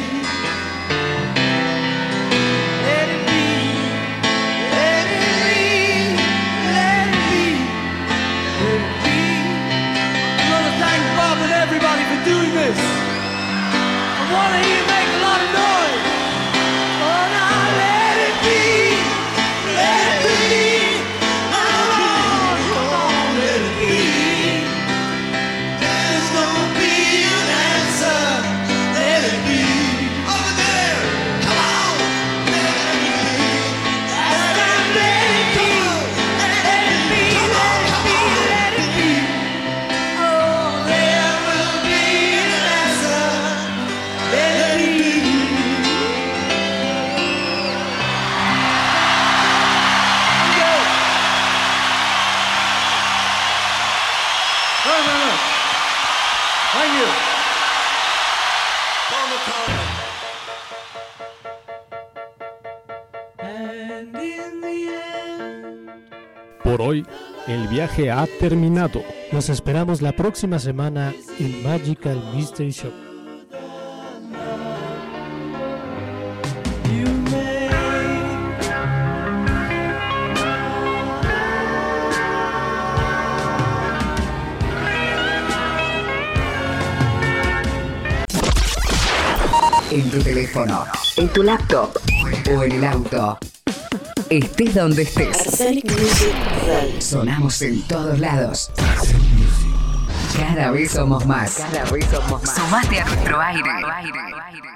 Let it be. Let it be. Let it be. Let it be. I want to thank Bob and everybody for doing this. I want to hear you make a lot of noise. Oh, now let it be. Let it be. Come on, come on, let it be. There's gonna be an answer, let it be. Over there, come on, let it be. That's time, let it be. Let it be, let it be, let it be. Oh, there will be an answer, let it be. Go. No, no, no. Thank you. Paul McCartney. And in the end. Por hoy, el viaje ha terminado. Nos esperamos la próxima semana en Magical Mystery Show. You may En tu teléfono, en tu laptop o en el auto. Estés donde estés. Arsenic Music Radio. Sonamos en todos lados. Cada vez somos más. Cada vez somos más. Sumate a nuestro aire.